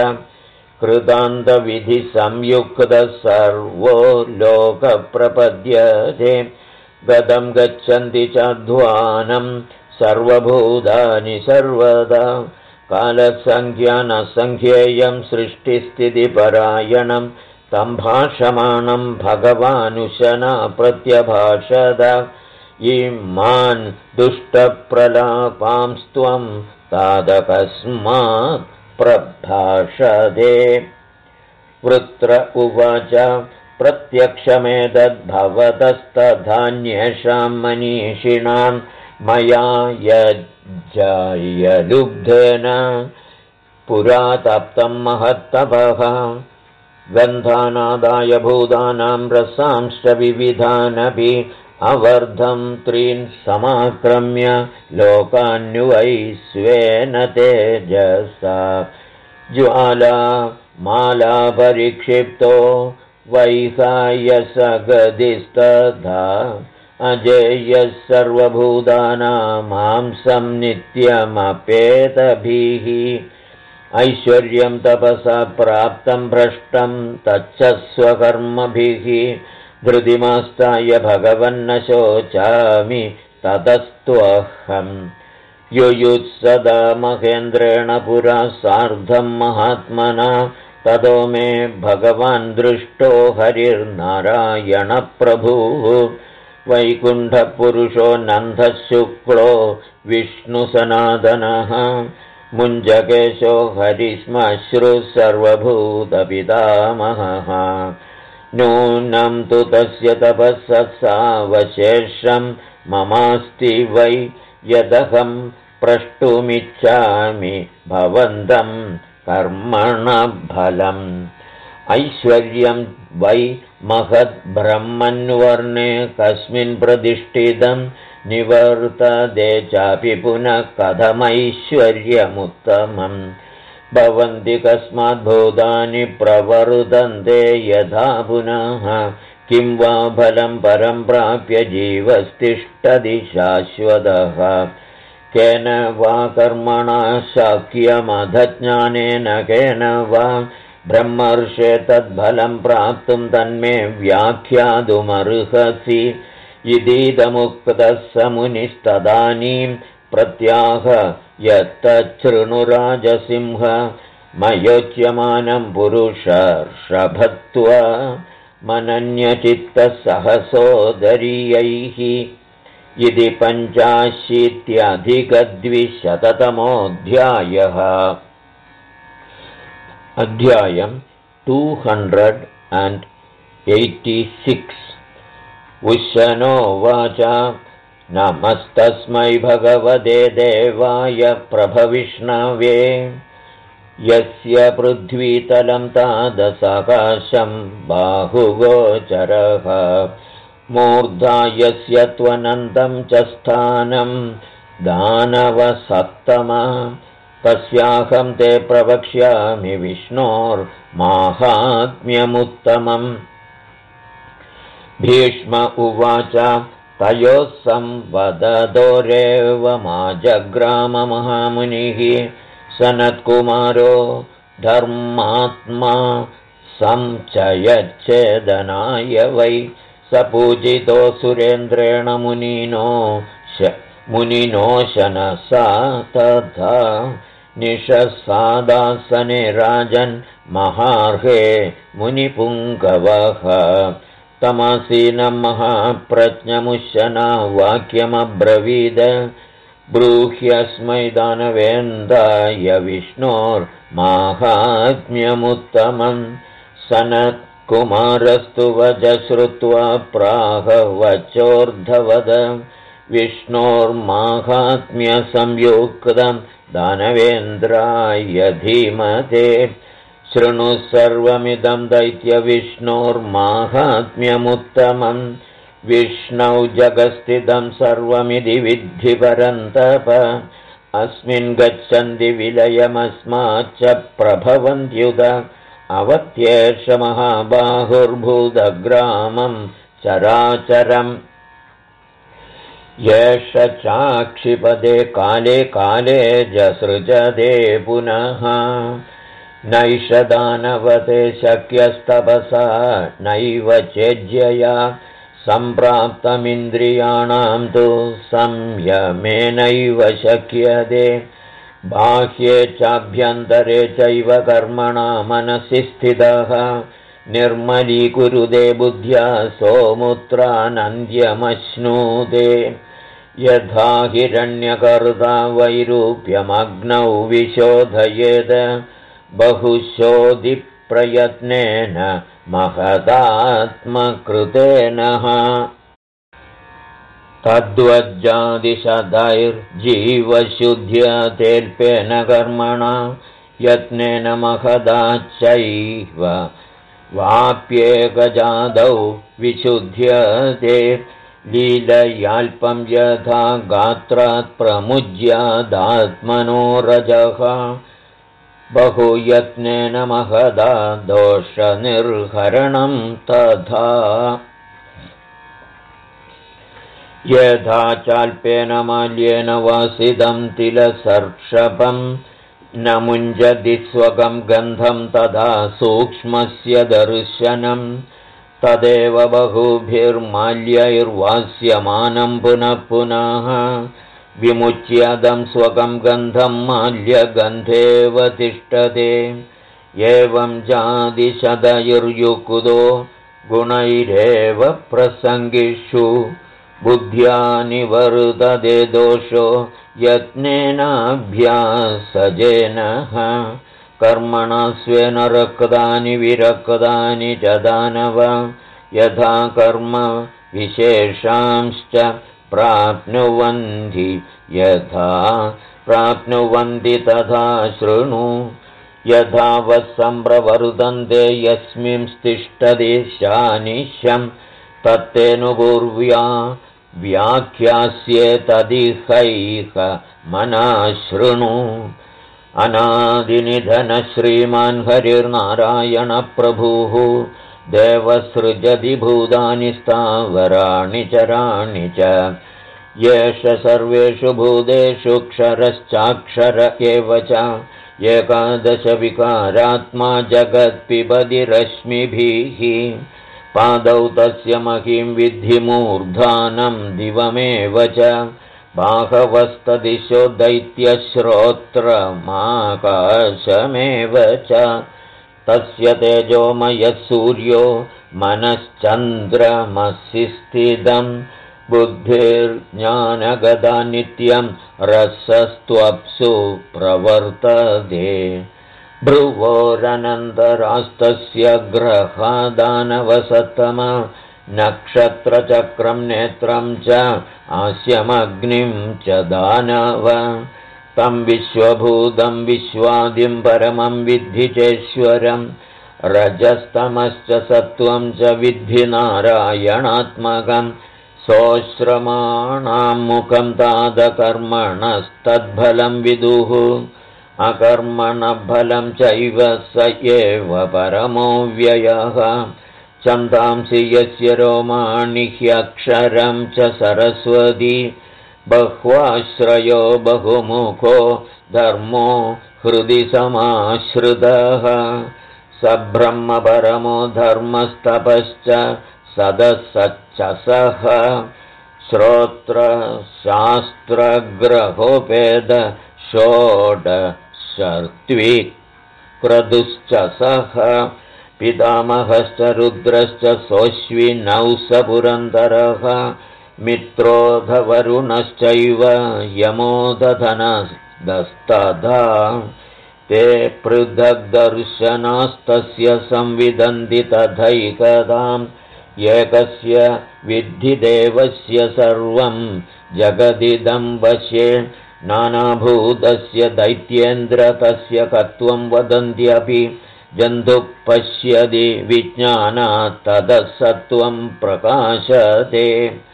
कृतान्तविधिसंयुक्तः सर्वो लोकप्रपद्यते गतं गच्छन्ति चाध्वानं सर्वभूतानि सर्वदा कालसङ्ख्यानसङ्ख्येयं सृष्टिस्थितिपरायणं तं भाषमाणं भगवानुशना प्रत्यभाषद इमान् दुष्टप्रलापांस्त्वं तादकस्मात् प्रभाषते वृत्र उवाच प्रत्यक्षमेतद्भवतस्तथान्येषां मनीषिणां मया यज्जयलुब्धेन पुरा तप्तं महत्तपः गन्धानादाय भूतानां रसांश्च विविधानपि अवर्धं त्रीन् समाक्रम्य लोकान्वैस्वेन तेजसा ज्वाला माला परिक्षिप्तो वैहायसगदिस्तथा अजेयः सर्वभूतानां नित्यमपेतभिः ऐश्वर्यं तपसा प्राप्तं भ्रष्टं तच्च स्वकर्मभिः धृतिमास्ताय भगवन्न शोचामि ततस्त्वहम् युयुत्सदा महेन्द्रेण पुरा सार्धं महात्मना ततो मे भगवान् दृष्टो हरिर्नारायणप्रभुः वैकुण्ठपुरुषो नन्दः शुक्लो विष्णुसनातनः मुञ्जकेशो हरिस्मश्रुः सर्वभूतपितामहः नूनं तु तस्य तपःसत्सावशेषं ममास्ति वै यदहं प्रष्टुमिच्छामि भवन्तं कर्मणफलम् ऐश्वर्यं वै महद्ब्रह्मन्वर्णे कस्मिन् प्रतिष्ठितं निवर्तते चापि पुनः कथमैश्वर्यमुत्तमम् भवन्ति कस्माद्भूतानि प्रवर्तन्ते यथा पुनः किं वा फलं परं प्राप्य जीवस्तिष्ठति शाश्वतः केन वा कर्मणा शक्यमधज्ञानेन केन वा ब्रह्मर्षे तद्फलं प्राप्तुं तन्मे व्याख्यातुमर्हसि इदीदमुक्तः स मुनिस्तदानीं प्रत्याह यत्तच्छृणुराजसिंह मयोच्यमानं पुरुषर्षभत्वा मनन्यचित्तसहसोदरीयैः इति 85-अधिक-200तमोऽध्यायः अध्यायम् 286 उशनोवाच नमस्तस्मै भगवते देवाय प्रभविष्णवे यस्य पृथ्वीतलं तादसकाशं बाहुगोचरः मूर्धा यस्य त्वनन्तं च स्थानं दानवसत्तमा तस्याहं ते प्रवक्ष्यामि विष्णोर्माहात्म्यमुत्तमम् भीष्म उवाच तयोः संवदतोरेव जग्राममहामुनिः सनत्कुमारो धर्मात्मा संचयच्छेदनाय वै स पूजितो सुरेन्द्रेण मुनिनो शनसा तथा निशसादासने राजन् महार्हे मुनिपुङ्गवः तमासीनं महाप्रज्ञमुशना वाक्यमब्रवीद ब्रूह्यस्मै दानवेन्दाय विष्णोर्माहात्म्यमुत्तमम् सनत्कुमारस्तु वच श्रुत्वा प्राह वचोर्धवद विष्णोर्माहात्म्यसंयुक्तं दानवेन्द्राय धीमते शृणु सर्वमिदं दैत्यविष्णोर्माहात्म्यमुत्तमम् विष्णौ जगस्थितं सर्वमिति विद्धि परन्तप अस्मिन् गच्छन्ति विलयमस्माच्च प्रभवन्त्युत अवत्येष महाबाहुर्भूतग्रामं चराचरम् येष चाक्षिपदे काले काले जसृजते पुनः नैष दानवते शक्यस्तपसा नैव चेज्यया सम्प्राप्तमिन्द्रियाणां तु संयमेनैव शक्यते बाह्ये चाभ्यन्तरे चैव कर्मणा मनसि स्थितः निर्मलीकुरुते बुद्ध्या सोमुत्रानन्द्यमश्नुते यथा हिरण्यकर्ता वैरूप्यमग्नौ विशोधयेत् बहुशोधिप्रयत्नेन महदात्मकृतेन तद्वज्जादिशदैर्जीवशुद्ध्यतेऽल्पेन कर्मणा यत्नेन महदाच्चैव वाप्येकजादौ विशुध्यते लीलयाल्पं यथा गात्रात् प्रमुज्यादात्मनो रजः बहुयत्नेन महदा दोषनिर्हरणं तथा यथा चाल्पेन माल्येन वासितं तिलसर्षपं न मुञ्जति स्वगं गन्धं तथा सूक्ष्मस्य दर्शनं तदेव बहुभिर्माल्यैर्वास्यमानं पुनः पुनः विमुच्यदं स्वगं गन्धं माल्यगन्धेव तिष्ठते एवं जातिशतैर्युक्तो गुणैरेव प्रसङ्गिषु बुद्ध्या निवर्तते दोषो यत्नेनाभ्यासजेन कर्मणा स्वेन रक्तानि विरक्तानि च दानव यथा कर्म विशेषांश्च प्राप्नुवन्ति यथा प्राप्नुवन्ति तथा शृणु यथा वत्सम्प्रवर्तन्ते यस्मिंस्तिष्ठति शानिशं तत्तेऽनुपूर्व्या व्याख्यास्ये तदिहैह मना शृणु अनादिनिधनः श्रीमान् हरिर्नारायणप्रभुः देवसृजति भूतानि स्थावराणि चराणि च येष सर्वेषु भूतेषु क्षरश्चाक्षर एव च एकादशविकारात्मा जगत्पिबति रश्मिभिः पादौ तस्य महीं विद्धि मूर्धानं दिवमेव च बाहवस्तदिशो दैत्यश्रोत्रमाकाशमेव च तस्य तेजोमयः सूर्यो मनश्चन्द्रमसि स्थितं बुद्धिर्ज्ञानगदा नित्यं रसस्त्वप्सु प्रवर्तते भ्रुवोरनन्तरास्तस्य ग्रहादानवसत्तम नक्षत्रचक्रं नेत्रं च आस्यमग्निं च दानव तं विश्वभूतं विश्वादिं परमं विद्धि चेश्वरं रजस्तमश्च सत्त्वं च विद्धि नारायणात्मकं सोऽश्रमाणां मुखं तादकर्मणस्तद्फलं विदुः अकर्मणफलं चैव स एव परमो व्ययः छन्दांसि यस्य रोमाणि ह्यक्षरं च सरस्वती बह्वाश्रयो बहुमुखो धर्मो हृदि समाश्रितः स ब्रह्मपरमो धर्मस्तपश्च सदसच्चसः श्रोत्रशास्त्रग्रहोपेद षोडशर्त्विक् क्रतुश्चसः पितामहश्च रुद्रश्च सोऽश्विनौ स पुरन्दरः मित्रोऽधवरुणश्चैव यमोदधनस्तथा ते पृथग्दर्शनास्तस्य संविदन्ति तथैकदाम् एकस्य विद्धि देवस्य सर्वं जगदिदं वशे नानाभूतस्य दैत्येन्द्र तस्य कत्वं वदन्त्यपि जन्तुः पश्यति विज्ञानात् ततः सत्त्वं प्रकाशते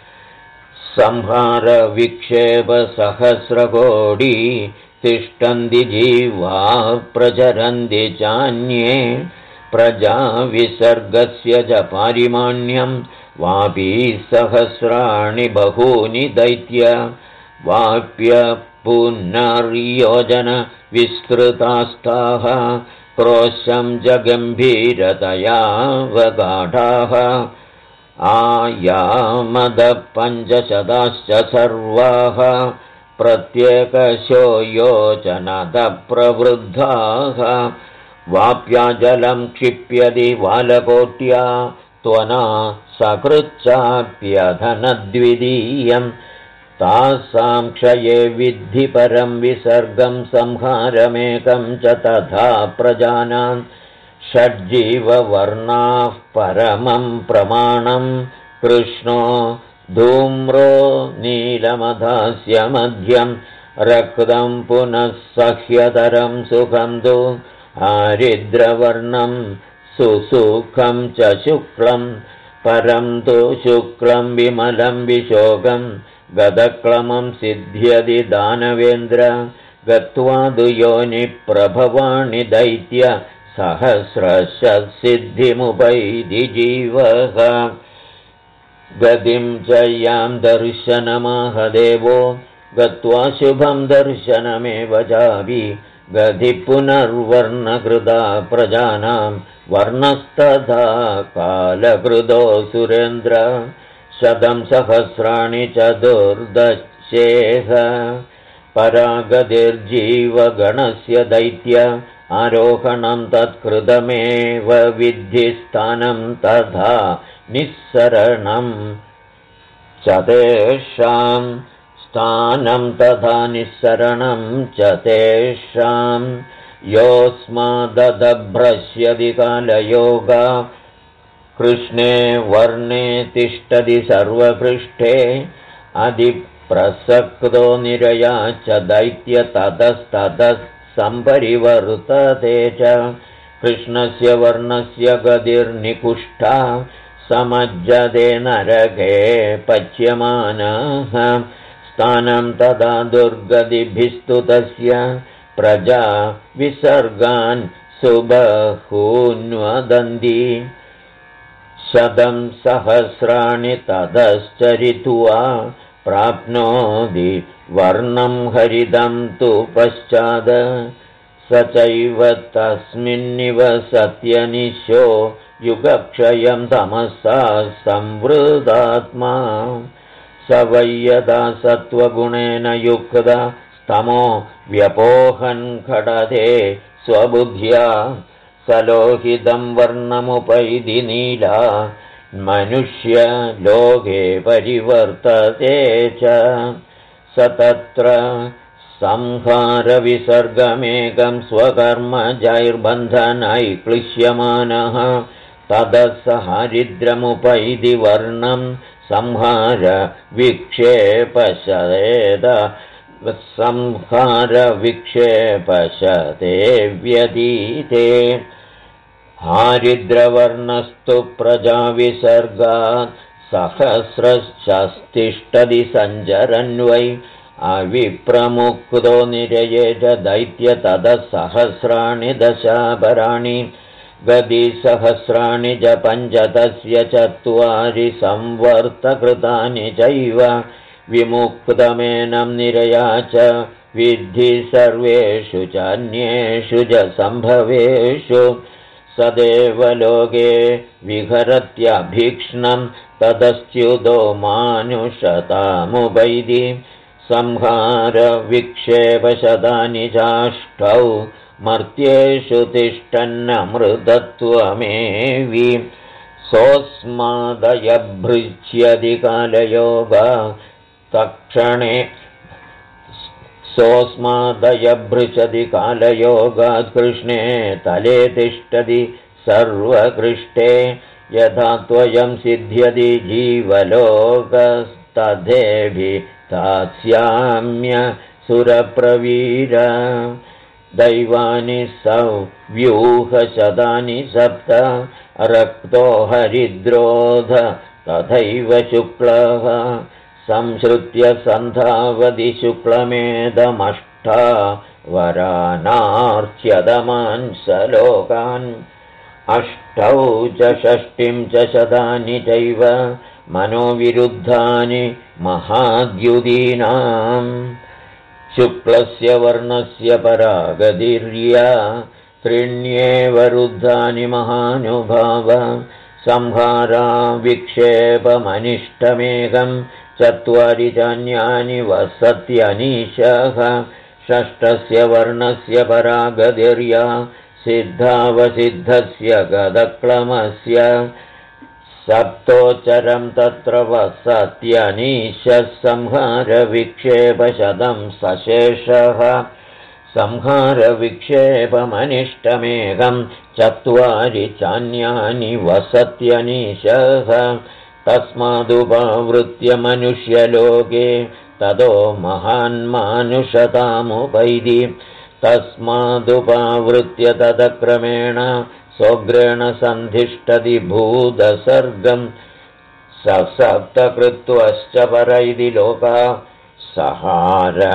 संहारविक्षेपसहस्रकोटि तिष्ठन्ति जीवाः प्रचरन्ति चान्ये प्रजाविसर्गस्य च पारिमाण्यं वापी सहस्राणि बहूनि दैत्य वाप्य पुनर्योजन विस्तृतास्ताः क्रोशं जगम्भीरतया वगाढाः आयामदपञ्चशताश्च सर्वाः प्रत्येकशो योजनदप्रवृद्धाः वाप्या जलं क्षिप्यति वालकोट्या त्वना सकृच्चाप्यधनद्वितीयं तासां क्षये विद्धि परं विसर्गं संहारमेकं च तथा प्रजानां षड्जीववर्णाः परमं प्रमाणं कृष्णो धूम्रो नीलमधास्य मध्यं रक्तं पुनः सह्यतरं सुखं तु हरिद्रवर्णं सुसुखं च शुक्लं परं तु शुक्लं विमलं विशोकं गदक्लमं सिद्ध्यति दानवेन्द्र गत्वा दुयोनिप्रभवाणि दैत्य सहस्रशसिद्धिमुपैति जीवः गतिं च यां दर्शनमाहदेवो गत्वा शुभं दर्शनमेव चापि गति पुनर्वर्णकृता प्रजानां वर्णस्तथा कालकृतो सुरेन्द्र 100 सहस्राणि चतुर्दशेह परागतिर्जीवगणस्य दैत्य आरोहणं तत्कृतमेव विद्धिस्थानं तथा निःसरणं च तेषां स्थानं तथा निःसरणं च तेषां योऽस्मादभ्रश्यति कालयोगा कृष्णे वर्णे तिष्ठति सर्वपृष्ठे अधिप्रसक्तो निरया च दैत्य ततस्ततः सम्परिवर्तते च कृष्णस्य वर्णस्य गतिर्निकुष्ठा समज्जते नरके पच्यमानः स्थानं तदा दुर्गतिभिस्तु तस्य प्रजा विसर्गान् सुबहून्वदन्ति 100 सहस्राणि ततश्चरित्वा प्राप्नोति वर्णं हरिदं तु पश्चाद स चैव तस्मिन्निव सत्यनिशो युगक्षयं तमसा संवृतात्मा स वै यदा सत्त्वगुणेन युक्ता स्तमो व्यपोहन् खडते स्वबुद्ध्या सलोहितं वर्णमुपैति नीला मनुष्यलोके परिवर्तते च स तत्र संहारविसर्गमेकं स्वकर्मजैर्बन्धनै क्लिश्यमानः ततः स हरिद्रमुपैति वर्णं संहारविक्षेपशते व्यतीते हारिद्रवर्णस्तु प्रजाविसर्गात् सहस्रशस्तिष्ठति सञ्चरन्वै अविप्रमुक्तो निरये च दैत्य ततः सहस्राणि दशापराणि गतिसहस्राणि च 5 तस्य 4 संवर्तकृतानि चैव विमुक्तमेनं निरया च विद्धि सर्वेषु च अन्येषु च सम्भवेषु सदेवलोके विहरत्यभीक्ष्णं ततश्च्युतो मानुषतामुपैति संहारविक्षेपशतानि चाष्टौ मर्त्येषु तिष्ठन्नमृतत्वमेवि सोऽस्मादयभृच्यति कालयोगा तक्षणे सोऽस्मादयभृचति कालयोगात् कृष्णे तले तिष्ठति सर्वकृष्टे यथा त्वयं सिद्ध्यति जीवलोकस्तथेभि तास्याम्य सुरप्रवीर दैवानि सव्यूहशतानि 7 रक्तो हरिद्रोध तथैव शुक्लः संश्रुत्य सन्धावति शुक्लमेदमष्टा वरानार्च्यदमान् सलोकान् 8 च 6 च शतानि चैव मनोविरुद्धानि महाद्युदीनाम् शुक्लस्य वर्णस्य परागतिर्या 3 रुद्धानि महानुभाव संहारा विक्षेपमनिष्टमेकं 4 चान्यानि वसत्यनीशः 6 वर्णस्य परागतिर्या सिद्धावसिद्धस्य गदक्लमस्य 7 तत्र वसत्यनीशः संहारविक्षेपशतं सशेषः संहारविक्षेपमनिष्टमेकं 4 चान्यानि वसत्यनीशः तस्मादुपावृत्य मनुष्यलोके ततो महान्मानुषतामुपैति तस्मादुपावृत्य तदक्रमेण सोग्रेण सन्धिष्ठति भूतसर्गं सप्तकृत्वश्च परैति लोका सहार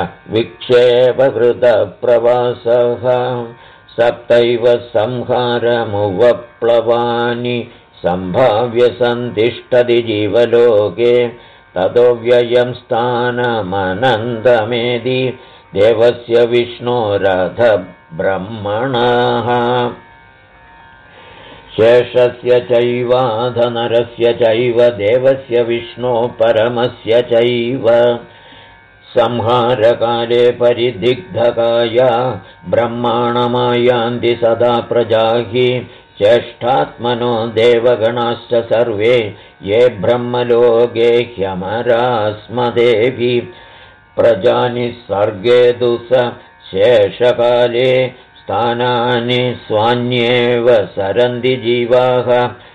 विक्षेपकृतप्रवासः सप्तैव संहारमुवप्लवानि सम्भाव्य सन्तिष्ठति जीवलोके ततो व्ययं स्थानमनन्तमेदि देवस्य विष्णोरथ ब्रह्मणः शेषस्य चैवाधनरस्य चैव देवस्य विष्णो परमस्य चैव संहारकाले परिदिग्धकाया ब्रह्माणमायान्ति सदा प्रजाहि चेष्टात्मनो देवगणाश्च सर्वे ये ब्रह्मलोके ह्यमरास्मदेवि प्रजानि सर्गे दुस शेषकाले स्थानानि स्वान्येव सरन्ति जीवाः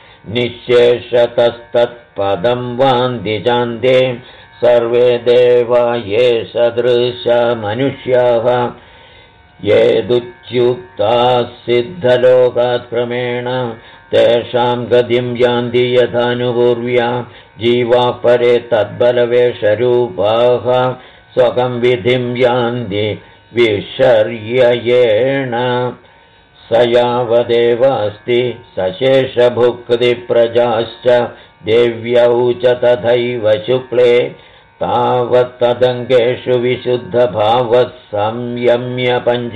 निःशेषतस्तत्पदं वान्ति चान्ते सर्वे देवा ये सदृशमनुष्याः ये दुच्युक्ताः सिद्धलोकात् क्रमेण तेषां गतिं यान्ति यथानुपूर्व्या जीवाः परे तद्बलवेषरूपाः स्वकं विधिं यान्ति विशर्ययेण स यावदेवास्ति सशेषभुक्तिप्रजाश्च देव्यौ च तथैव शुक्ले तावत्तदङ्गेषु विशुद्धभावः संयम्य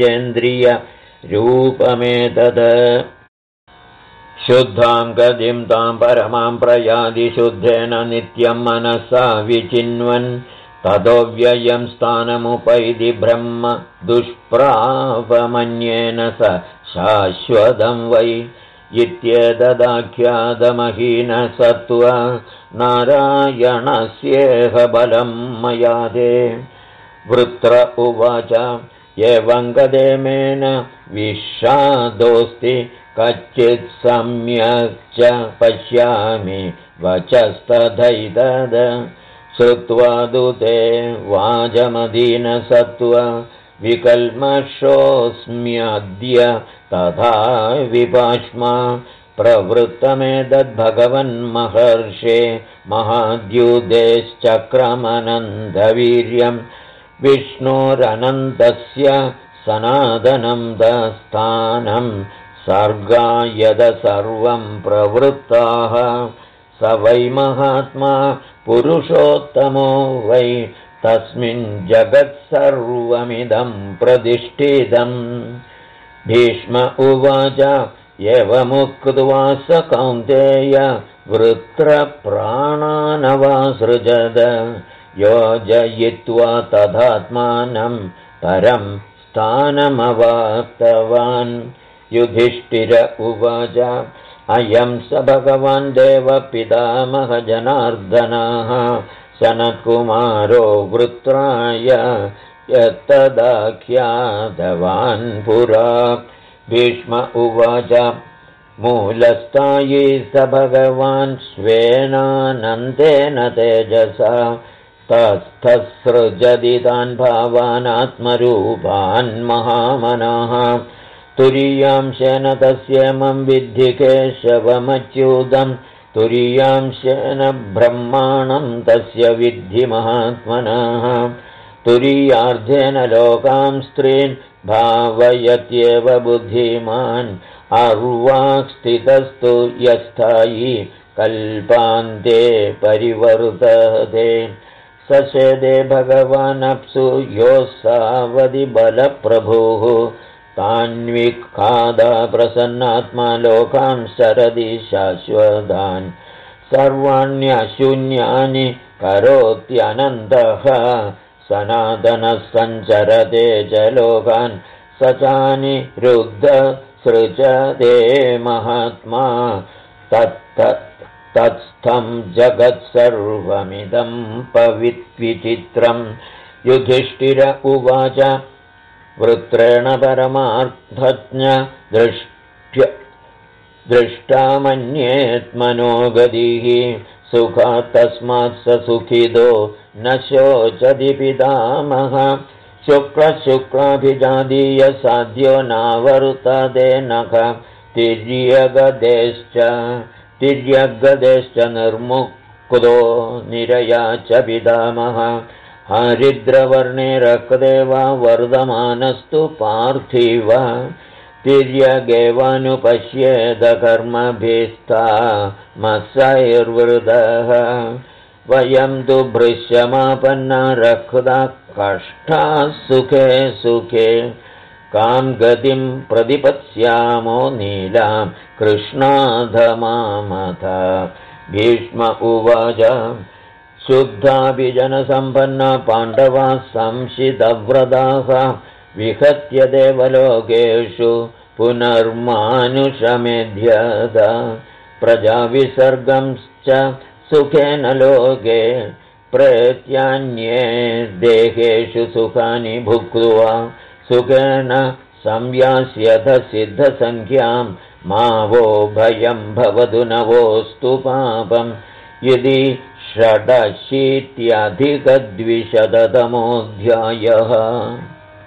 पञ्चेन्द्रियरूपमेतत् शुद्धां गतिं तां परमां प्रयाति शुद्धेन नित्यं मनसा विचिन्वन् ततो व्ययं स्थानमुपैति ब्रह्म दुष्प्रापमन्येन स शाश्वतं वै इत्येतदाख्यातमहीनसत्त्व नारायणस्येह बलं मयादे वृत्र उवाच एवं गदेमेन विषादोऽस्ति कच्चित् सम्यक् च पश्यामि वचस्तथैतद श्रुत्वा दूते वाजमदीनसत्त्व विकल्मषोऽस्म्यद्य तथा विपाश्मा प्रवृत्तमेतद्भगवन्महर्षे महाद्युतेश्चक्रमनन्दवीर्यं विष्णोरनन्तस्य सनातनं दस्थानं सर्गायद सर्वं प्रवृत्ताः स वै महात्मा पुरुषोत्तमो वै तस्मिन् जगत्सर्वमिदं प्रतिष्ठितम् भीष्म उवाच एवमुक्त्वा स कौन्तेय वृत्रप्राणानवासृजद योजयित्वा तदात्मानं परं स्थानमवाप्तवान् युधिष्ठिर उवाच अयं स भगवान् देवपितामहजनार्दनः सनत्कुमारो वृत्राय यत्तदाख्यातवान् पुरा भीष्म उवाच मूलस्थायी स भगवान् स्वेनानन्देन तेजसा तस्थसृजति तान् भावान् आत्मरूपान् महामनः तुरीयांशेन तस्येमं विद्धि केशवमच्युतं तुरीयांशेन ब्रह्माणं तस्य विद्धि महात्मनः तुरीयार्धेन लोकां स्त्रीन् भावयत्येव बुद्धिमान् अर्वाक् स्थितस्तु यस्थायि कल्पान्ते परिवर्तते ससेदे भगवानप्सु योऽसावधि बलप्रभुः तान्विखादा प्रसन्नात्मा लोकां सरदि शाश्वतान् सर्वाण्यशून्यानि करोत्यनन्तः सनातनः सञ्चरते च लोकान् स चानि रुद्धसृजते महात्मा तत्स्थं जगत्सर्वमिदं पवित्विचित्रं युधिष्ठिर उवाच वृत्रेण परमार्थज्ञ दृष्टामन्येत्मनोगतिः सुखात् तस्मात् स सुखिदो न शोचति पितामह शुक्लशुक्लाभिजातीय साध्यो नावर्तते नख तिर्यगदेश्च निर्मुक्तो निरया च पितामह हरिद्रवर्णे रक्ते वा वर्धमानस्तु पार्थिव तिर्यगेवानुपश्येदकर्मभिस्ता मत्सैर्वृदः वयं तु भृश्यमापन्ना रक्ता कष्टाः सुखे सुखे कां गतिं प्रतिपत्स्यामो नीलां कृष्णाधमामथ भीष्म उवाच शुद्धाभिजनसम्पन्ना पाण्डवाः संशितव्रताः विहत्य देवलोकेषु पुनर्मानुषमेध्यत प्रजाविसर्गंश्च सुखेन लोके प्रेत्यान्ये देहेषु सुखानि भुक्त्वा सुखेन संयास्यथ सिद्धसंख्यां मा वो भयं भवतु नवोऽस्तु पापम् यदि षडशीत्यधिकद्विशततमोऽध्यायः।